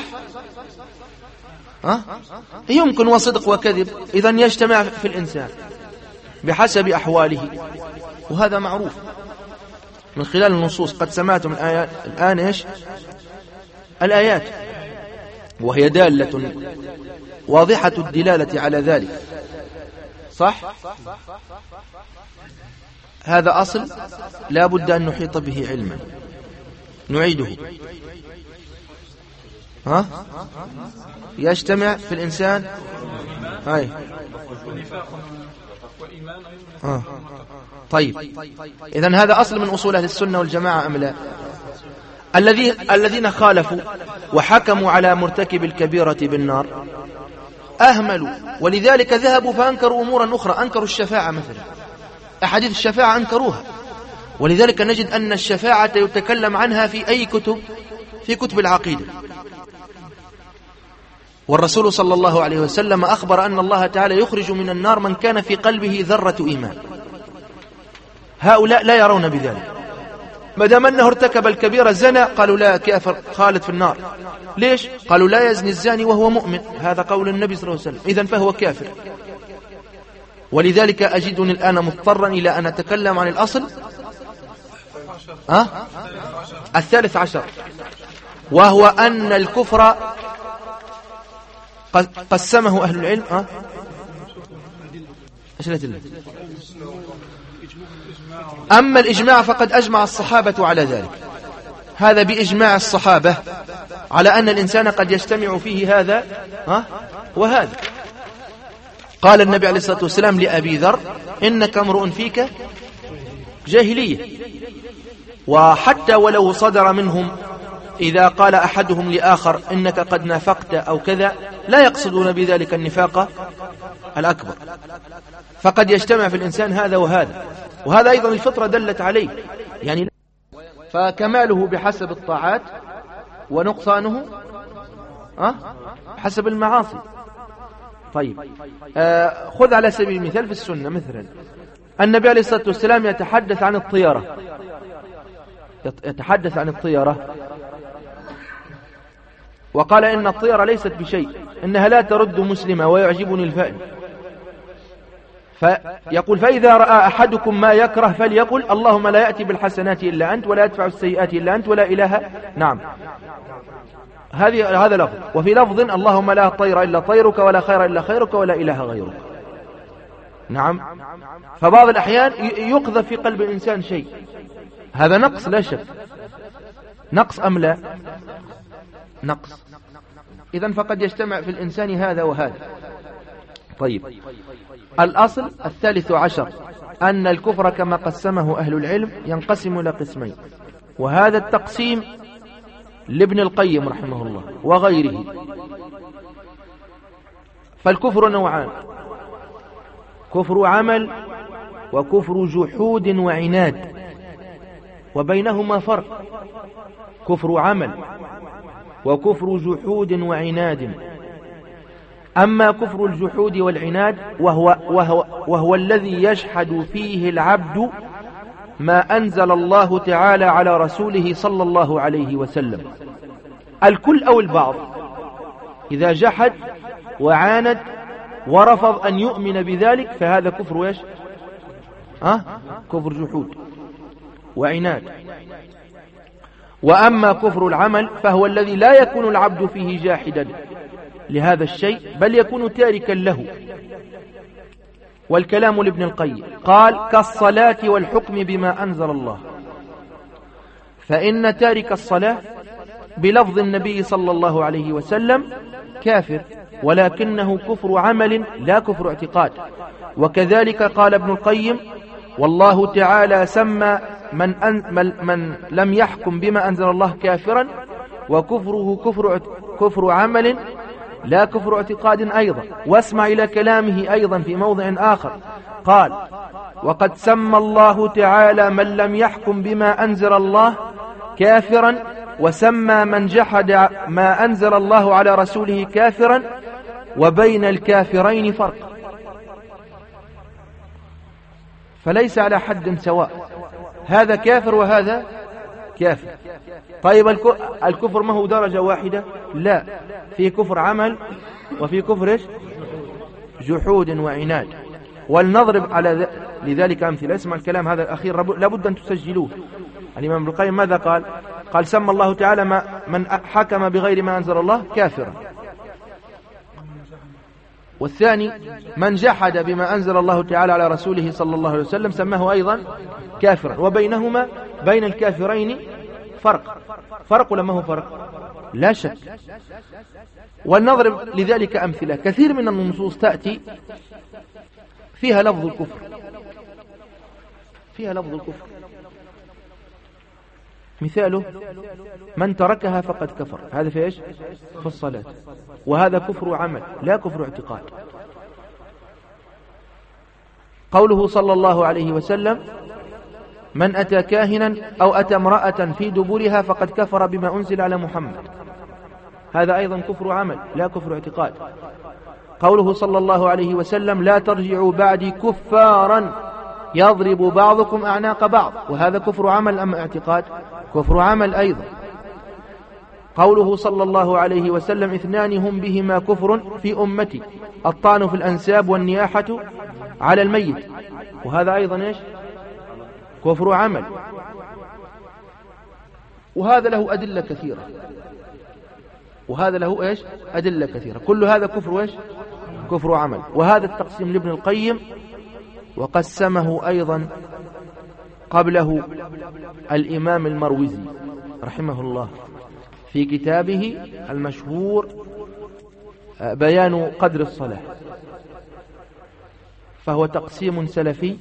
يمكن وصدق وكذب، إذن يجتمع في الإنسان بحسب أحواله، وهذا معروف من خلال النصوص. قد سمعتم الآن إيش؟ الآيات، وهي دالة واضحة الدلالة على ذلك، صح. هذا أصل لا بد أن نحيط به علما. نعيده. يجتمع في الإنسان طيب، إذن هذا أصل من أصول أهل السنة والجماعة أم لا؟ الذين خالفوا وحكموا على مرتكب الكبيرة بالنار أهملوا، ولذلك ذهبوا فأنكروا أمورا أخرى، أنكروا الشفاعة مثلا، أحاديث الشفاعة أنكروها. ولذلك نجد أن الشفاعة يتكلم عنها في أي كتب؟ في كتب العقيدة. والرسول صلى الله عليه وسلم أخبر أن الله تعالى يخرج من النار من كان في قلبه ذرة إيمان. هؤلاء لا يرون بذلك، ما دام أنه ارتكب الكبيرة زنا قالوا لا، كافر خالد في النار. ليش؟ قالوا لا يزني الزاني وهو مؤمن، هذا قول النبي صلى الله عليه وسلم، إذن فهو كافر. ولذلك أجدني الآن مضطرا إلى أن أتكلم عن الأصل الثالث عشر، وهو أن الكفر قسمه أهل العلم. إيش الأدلة؟ أما الإجماع فقد أجمع الصحابة على ذلك، هذا بإجماع الصحابة على أن الإنسان قد يجتمع فيه هذا وهذا. قال النبي عليه الصلاة والسلام لأبي ذر: إنك امرؤ فيك جاهلية. وحتى ولو صدر منهم إذا قال أحدهم لآخر إنك قد نافقت أو كذا، لا يقصدون بذلك النفاق الأكبر، فقد يجتمع في الإنسان هذا وهذا، وهذا أيضا الفطرة دلت عليه، يعني فكماله بحسب الطاعات ونقصانه حسب المعاصي. طيب، خذ على سبيل المثال في السنة مثلا النبي عليه الصلاة والسلام يتحدث عن الطيرة، وقال إن الطيرة ليست بشيء، إنها لا ترد مسلمة ويعجبني الفأل. فيقول: فإذا رأى أحدكم ما يكره فليقل: اللهم لا يأتي بالحسنات إلا أنت ولا يدفع السيئات إلا أنت ولا إله. نعم، هذا لفظ. وفي لفظ: اللهم لا طير إلا طيرك ولا خير إلا خيرك ولا إله غيرك. نعم. فبعض الأحيان يقذف في قلب الإنسان شيء، هذا نقص لا شك. نقص أم لا؟ نقص. إذن فقد يجتمع في الإنسان هذا وهذا. طيب، الأصل الثالث عشر أن الكفر كما قسمه أهل العلم ينقسم إلى قسمين، وهذا التقسيم لابن القيم رحمه الله وغيره. فالكفر نوعان: كفر عمل وكفر جحود وعناد، وبينهما فرق. كفر عمل وكفر جحود وعناد. أما كفر الجحود والعناد وهو الذي يجحد فيه العبد ما أنزل الله تعالى على رسوله صلى الله عليه وسلم، الكل أو البعض. إذا جحد وعاند ورفض أن يؤمن بذلك فهذا كفر إيش؟ كفر جحود وعناد. وأما كفر العمل فهو الذي لا يكون العبد فيه جاحدا لهذا الشيء، بل يكون تاركا له. والكلام لابن القيم قال: كالصلاة والحكم بما أنزل الله، فإن تارك الصلاة بلفظ النبي صلى الله عليه وسلم كافر، ولكنه كفر عمل لا كفر اعتقاد. وكذلك قال ابن القيم: والله تعالى سمى من لم يحكم بما أنزل الله كافرا، وكفره كفر عمل لا كفر اعتقاد أيضا. واسمع إلى كلامه أيضا في موضع آخر، قال: وقد سمى الله تعالى من لم يحكم بما أنزل الله كافرا، وسمى من جحد ما أنزل الله على رسوله كافرا، وبين الكافرين فرق. فليس على حد سواء، هذا كافر وهذا كافر. طيب، الكفر ما هو درجة واحدة؟ لا، في كفر عمل وفي كفر جحود وعناد. ولنضرب على لذلك أمثلة. اسمع الكلام هذا الأخير لابد أن تسجلوه. الإمام ابن القيم ماذا قال؟ قال: سمى الله تعالى من حكم بغير ما أنزل الله كافرا. والثاني من جحد بما أنزل الله تعالى على رسوله صلى الله عليه وسلم سماه أيضا كافرا. وبينهما بين الكافرين فرق ولا ما هو فرق؟ لا شك. ولنضرب لذلك أمثلة. كثير من النصوص تأتي فيها لفظ الكفر، مثاله: من تركها فقد كفر. هذا في إيش؟ في الصلاة. وهذا كفر عمل لا كفر اعتقاد. قوله صلى الله عليه وسلم: من أتى كاهنا أو أتى امرأة في دبرها فقد كفر بما أنزل على محمد. هذا أيضا كفر عمل لا كفر اعتقاد. قوله صلى الله عليه وسلم: لا ترجعوا بعدي كفارا يضرب بعضكم أعناق بعض. وهذا كفر عمل أم اعتقاد؟ كفر عمل أيضا. قوله صلى الله عليه وسلم: اثنان هم بهما كفر في أمتي: الطعن في الأنساب والنياحة على الميت. وهذا أيضا إيش؟ كفر عمل. وهذا له أدلة كثيرة، وهذا له إيش؟ أدلة كثيرة. كل هذا كفر إيش؟ كفر عمل. وهذا التقسيم لابن القيم، وقسمه أيضا قبله الإمام المروزي رحمه الله في كتابه المشهور بيان قدر الصلاة، فهو تقسيم سلفي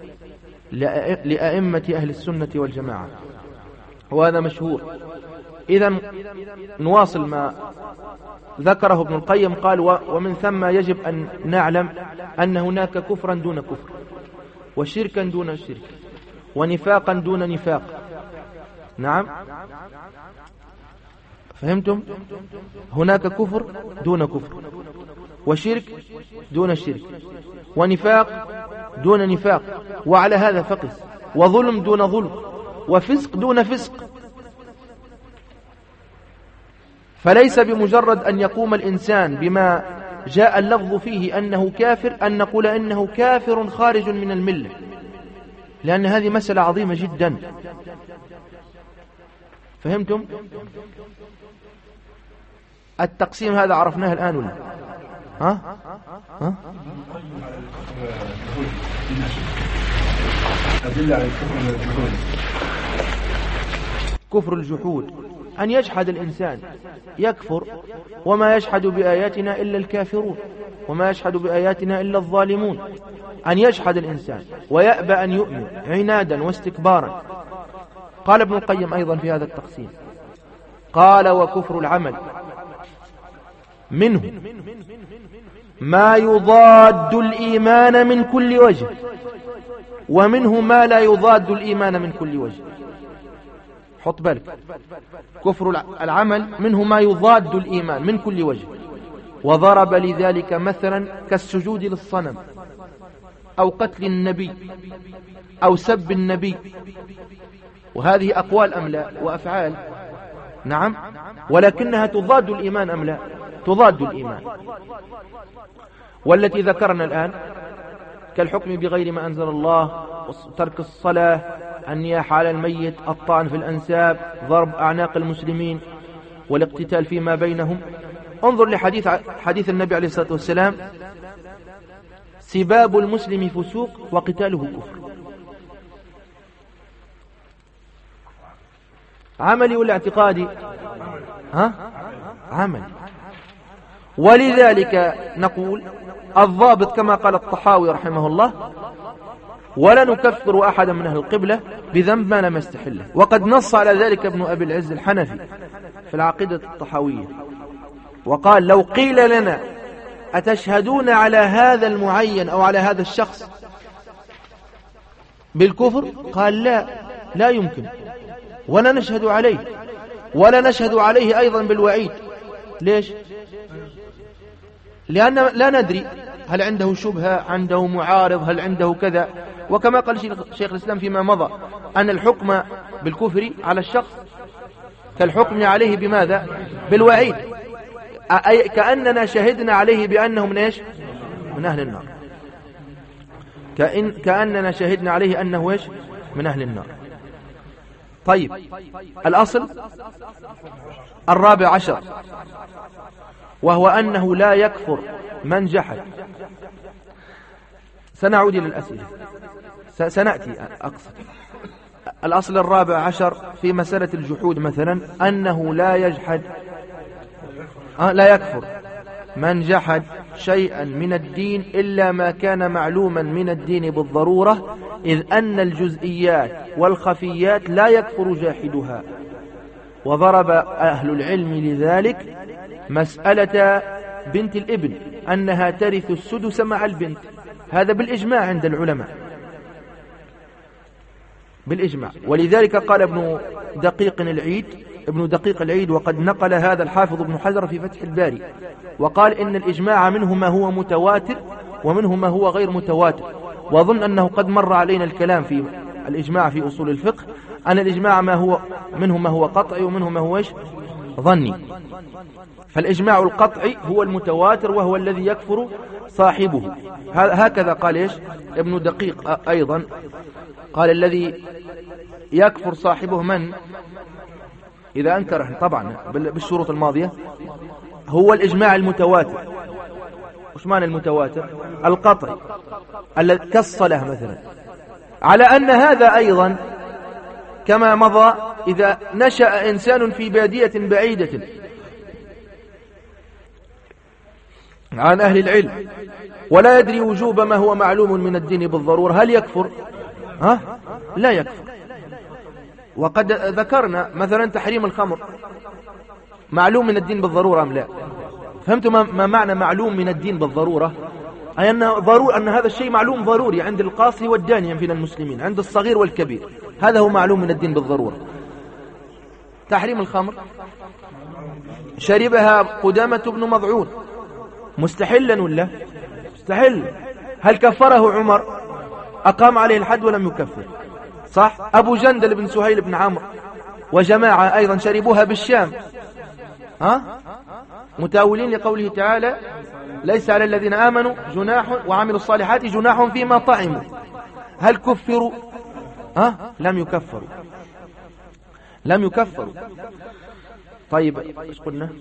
لأئمة أهل السنة والجماعة، وهذا مشهور. إذن نواصل ما ذكره ابن القيم. قال: ومن ثم يجب أن نعلم أن هناك كفرا دون كفر، وشركا دون شرك، ونفاقا دون نفاق. نعم، فهمتم؟ هناك كفر دون كفر، وشرك دون شرك، ونفاق دون نفاق، وعلى هذا فقس، وظلم دون ظلم، وفسق دون فسق. فليس بمجرد أن يقوم الإنسان بما جاء اللفظ فيه أنه كافر أن نقول إنه كافر خارج من الملة، لأن هذه مسألة عظيمة جدا. فهمتم؟ التقسيم هذا عرفناه الآن ولا؟ ها؟ أدلة على الكفر. كفر الجحود أن يجحد الإنسان، يكفر، وما يجحد بآياتنا إلا الكافرون، وما يجحد بآياتنا إلا الظالمون. أن يجحد الإنسان ويأبى أن يؤمن عنادا واستكبارا. قال ابن القيم أيضا في هذا التقسيم، قال: وكفر العمل منه ما يضاد الإيمان من كل وجه، ومنه ما لا يضاد الإيمان من كل وجه. حط بالك، كفر العمل منه ما يضاد الإيمان من كل وجه، وضرب لذلك مثلا كالسجود للصنم، أو قتل النبي، أو سب النبي. وهذه أقوال أم لا؟ وأفعال. نعم، ولكنها تضاد الإيمان أم لا؟ تضاد الإيمان. والتي ذكرنا الآن كالحكم بغير ما أنزل الله، ترك الصلاة، النياحة على الميت، الطعن في الأنساب، ضرب أعناق المسلمين، والاقتتال فيما بينهم. انظر لحديث النبي عليه الصلاة والسلام: سباب المسلم فسوق وقتاله كفر. عملي ولا اعتقادي؟ عملي. ولذلك نقول الضابط كما قال الطحاوي رحمه الله: ولا نكفر أحدا من أهل القبلة بذنب ما لم يستحله. وقد نص على ذلك ابن أبي العز الحنفي في العقيدة الطحاوية، وقال: لو قيل لنا أتشهدون على هذا المعين أو على هذا الشخص بالكفر؟ قال: لا يمكن، ولا نشهد عليه، ولا نشهد عليه أيضا بالوعيد. ليش؟ لأن لا ندري هل عنده شبهة، عنده معارض، هل عنده كذا. وكما قال شيخ الإسلام فيما مضى أن الحكم بالكفر على الشخص كالحكم عليه بماذا؟ بالوعيد، أي كأننا شهدنا عليه بأنه من إيش؟ من أهل النار. كأننا شهدنا عليه أنه إيش؟ من أهل النار. طيب، الأصل 14، وهو أنه لا يكفر من جحد. سنعود إلى الأسئلة، سنأتي أقصد. الأصل 14 في مسألة الجحود مثلا أنه لا يجحد، لا يكفر من جحد شيئا من الدين إلا ما كان معلوما من الدين بالضرورة، إذ أن الجزئيات والخفيات لا يكفر جاحدها. وضرب أهل العلم لذلك مسألة بنت الابن أنها ترث السدس مع البنت، هذا بالإجماع عند العلماء، بالإجماع. ولذلك قال ابن دقيق العيد، وقد نقل هذا الحافظ ابن حجر في فتح الباري، وقال إن الإجماع منه ما هو متواتر ومنه ما هو غير متواتر. وأظن أنه قد مر علينا الكلام في الإجماع في أصول الفقه، أن الإجماع منه ما هو قطعي ومنه ما هو ظني. فالإجماع القطعي هو المتواتر وهو الذي يكفر صاحبه. هكذا قال ابن دقيق أيضا، قال الذي يكفر صاحبه من؟ إذا أنكر طبعا بالشروط الماضية هو الإجماع المتواتر. وش معنى المتواتر؟ القطعي الذي كالصلاة مثلا، على أن هذا أيضا كما مضى إذا نشأ إنسان في بادية بعيدة عن أهل العلم ولا يدري وجوب ما هو معلوم من الدين بالضرورة، هل يكفر؟ لا يكفر. وقد ذكرنا مثلا تحريم الخمر معلوم من الدين بالضرورة أم لا؟ فهمتم ما معنى معلوم من الدين بالضرورة؟ أي أن هذا الشيء معلوم ضروري عند القاصي والداني من المسلمين، عند الصغير والكبير، هذا هو معلوم من الدين بالضرورة. تحريم الخمر شربها قدامة بن مضعون مستحلا ولا مستحل؟ هل كفره عمر؟ أقام عليه الحد ولم يكفر، صح؟ أبو جندل بن سهيل بن عمرو وجماعة أيضا شربوها بالشام، متاولين لقوله تعالى ليس على الذين آمنوا جناح وعملوا الصالحات جناح فيما طعموا، هل كفروا؟ لم يكفروا، لم يكفروا. طيب ايش قلنا؟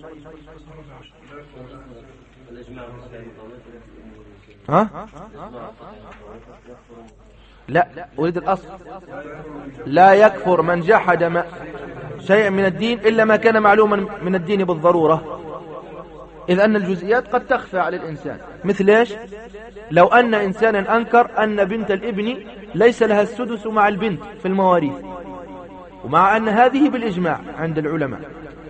لا، أريد الأصل. لا يكفر من جحد شيئا من الدين إلا ما كان معلوما من الدين بالضرورة، إذ أن الجزئيات قد تخفى على الإنسان. مثل إيش؟ لو أن إنسانا أنكر أن بنت الابن ليس لها السدس مع البنت في المواريث، ومع أن هذه بالإجماع عند العلماء.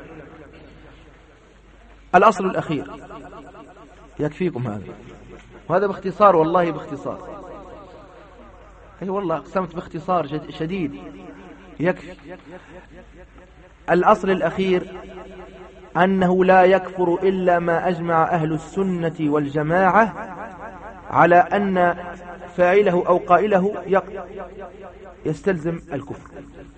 الأصل الأخير يكفيكم هذا، وهذا باختصار، والله باختصار، أي والله أقسمت باختصار شديد يكفي. الأصل الأخير أنه لا يكفر إلا ما أجمع أهل السنة والجماعة على أن فاعله أو قائله يستلزم الكفر.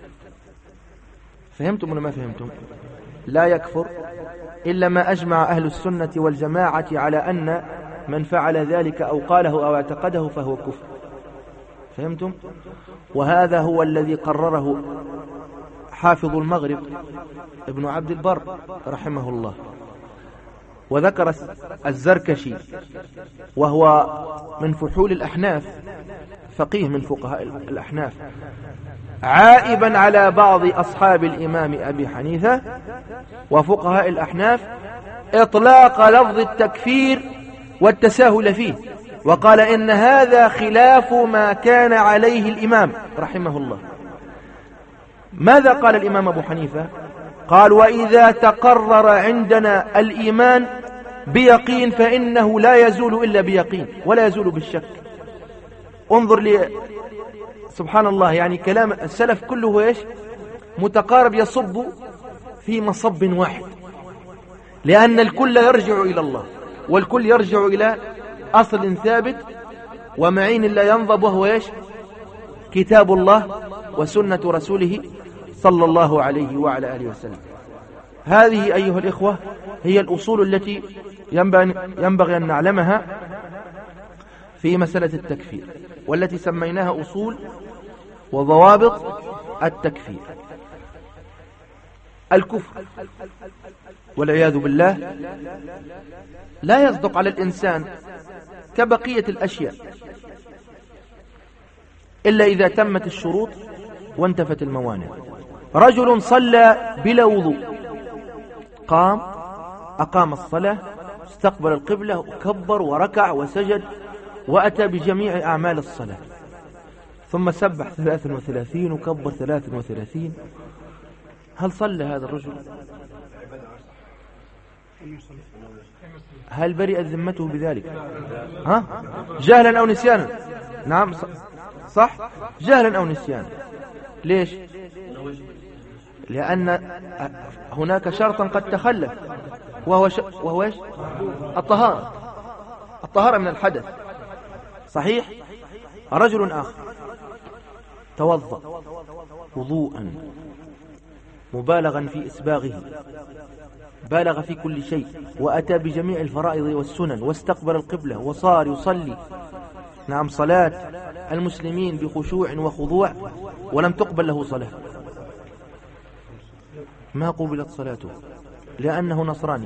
فهمتم ولا ما فهمتم؟ لا يكفر إلا ما أجمع أهل السنة والجماعة على أن من فعل ذلك أو قاله أو اعتقده فهو كفر. فهمتم؟ وهذا هو الذي قرره حافظ المغرب ابن عبد البر رحمه الله، وذكر الزركشي وهو من فحول الأحناف، فقيه من فقهاء الأحناف، عائبا على بعض أصحاب الإمام أبي حنيفة وفقهاء الأحناف إطلاق لفظ التكفير والتساهل فيه، وقال إن هذا خلاف ما كان عليه الإمام رحمه الله. ماذا قال الإمام أبو حنيفة؟ قال وإذا تقرر عندنا الإيمان بيقين فإنه لا يزول إلا بيقين ولا يزول بالشك. انظر لي سبحان الله، يعني كلام السلف كله إيش؟ متقارب، يصب في مصب واحد، لأن الكل يرجع إلى الله، والكل يرجع إلى أصل ثابت ومعين لا ينضب، وهو إيش؟ كتاب الله وسنة رسوله صلى الله عليه وعلى آله وسلم. هذه أيها الإخوة هي الأصول التي ينبغي أن نعلمها في مسألة التكفير، والتي سميناها أصول وضوابط التكفير. الكفر والعياذ بالله لا يصدق على الإنسان كبقية الأشياء إلا إذا تمت الشروط وانتفت الموانع. رجل صلى بلا وضوء، أقام الصلاة، استقبل القبلة وكبر وركع وسجد وأتى بجميع أعمال الصلاة، ثم سبح 33 وكبر 33. هل صلى هذا الرجل؟ هل برئت ذمته بذلك؟ جهلا أو نسيانا؟ نعم صح، جهلا أو نسيانا. ليش؟ لأن هناك شرطا قد تخلف، وهو إيش؟ الطهارة من الحدث. صحيح. رجل آخر توضأ وضوءا مبالغا في إسباغه، بالغ في كل شيء، وأتى بجميع الفرائض والسنن، واستقبل القبلة وصار يصلي نعم صلاة المسلمين بخشوع وخضوع، ولم تقبل له صلاة. ما قبلت صلاته لأنه نصراني.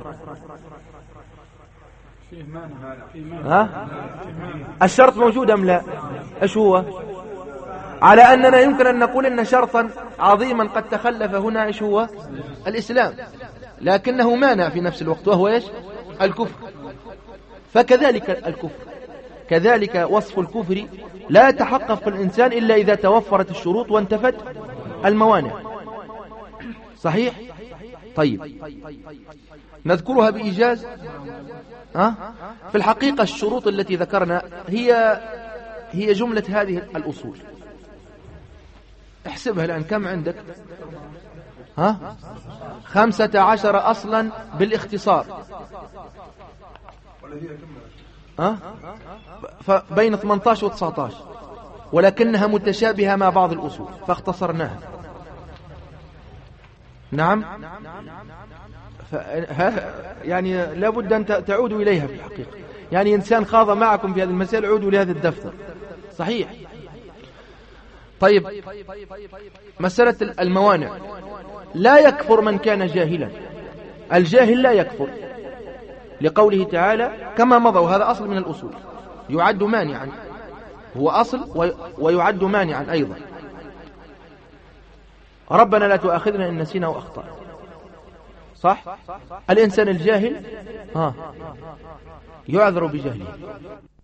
فيه مانع. ها؟ الشرط موجود أم لا؟ إيش هو؟ على أننا يمكن أن نقول أن شرطا عظيما قد تخلف هنا إيش هو؟ الإسلام، لكنه مانع في نفس الوقت، وهو إيش؟ الكفر. فكذلك الكفر، كذلك وصف الكفر لا يتحقق الإنسان إلا إذا توفرت الشروط وانتفت الموانع. صحيح؟ طيب نذكرها بإيجاز. في الحقيقة الشروط التي ذكرنا هي جملة هذه الأصول. احسبها الآن كم عندك؟ 15 أصلا بالاختصار. فبين 18 و 19، ولكنها متشابهة مع بعض الأصول فاختصرناها. نعم. يعني لابد أن تعودوا إليها في الحقيقة. يعني إنسان خاض معكم في هذه المسائل عودوا لهذا الدفتر. صحيح. طيب مسألة الموانع، لا يكفر من كان جاهلا. الجاهل لا يكفر لقوله تعالى كما مضى، وهذا أصل من الأصول، يعد مانعا، هو أصل ويعد مانعا أيضا. ربنا لا تؤاخذنا إن نسينا وأخطأنا. صح؟ الإنسان الجاهل يعذر بجهله.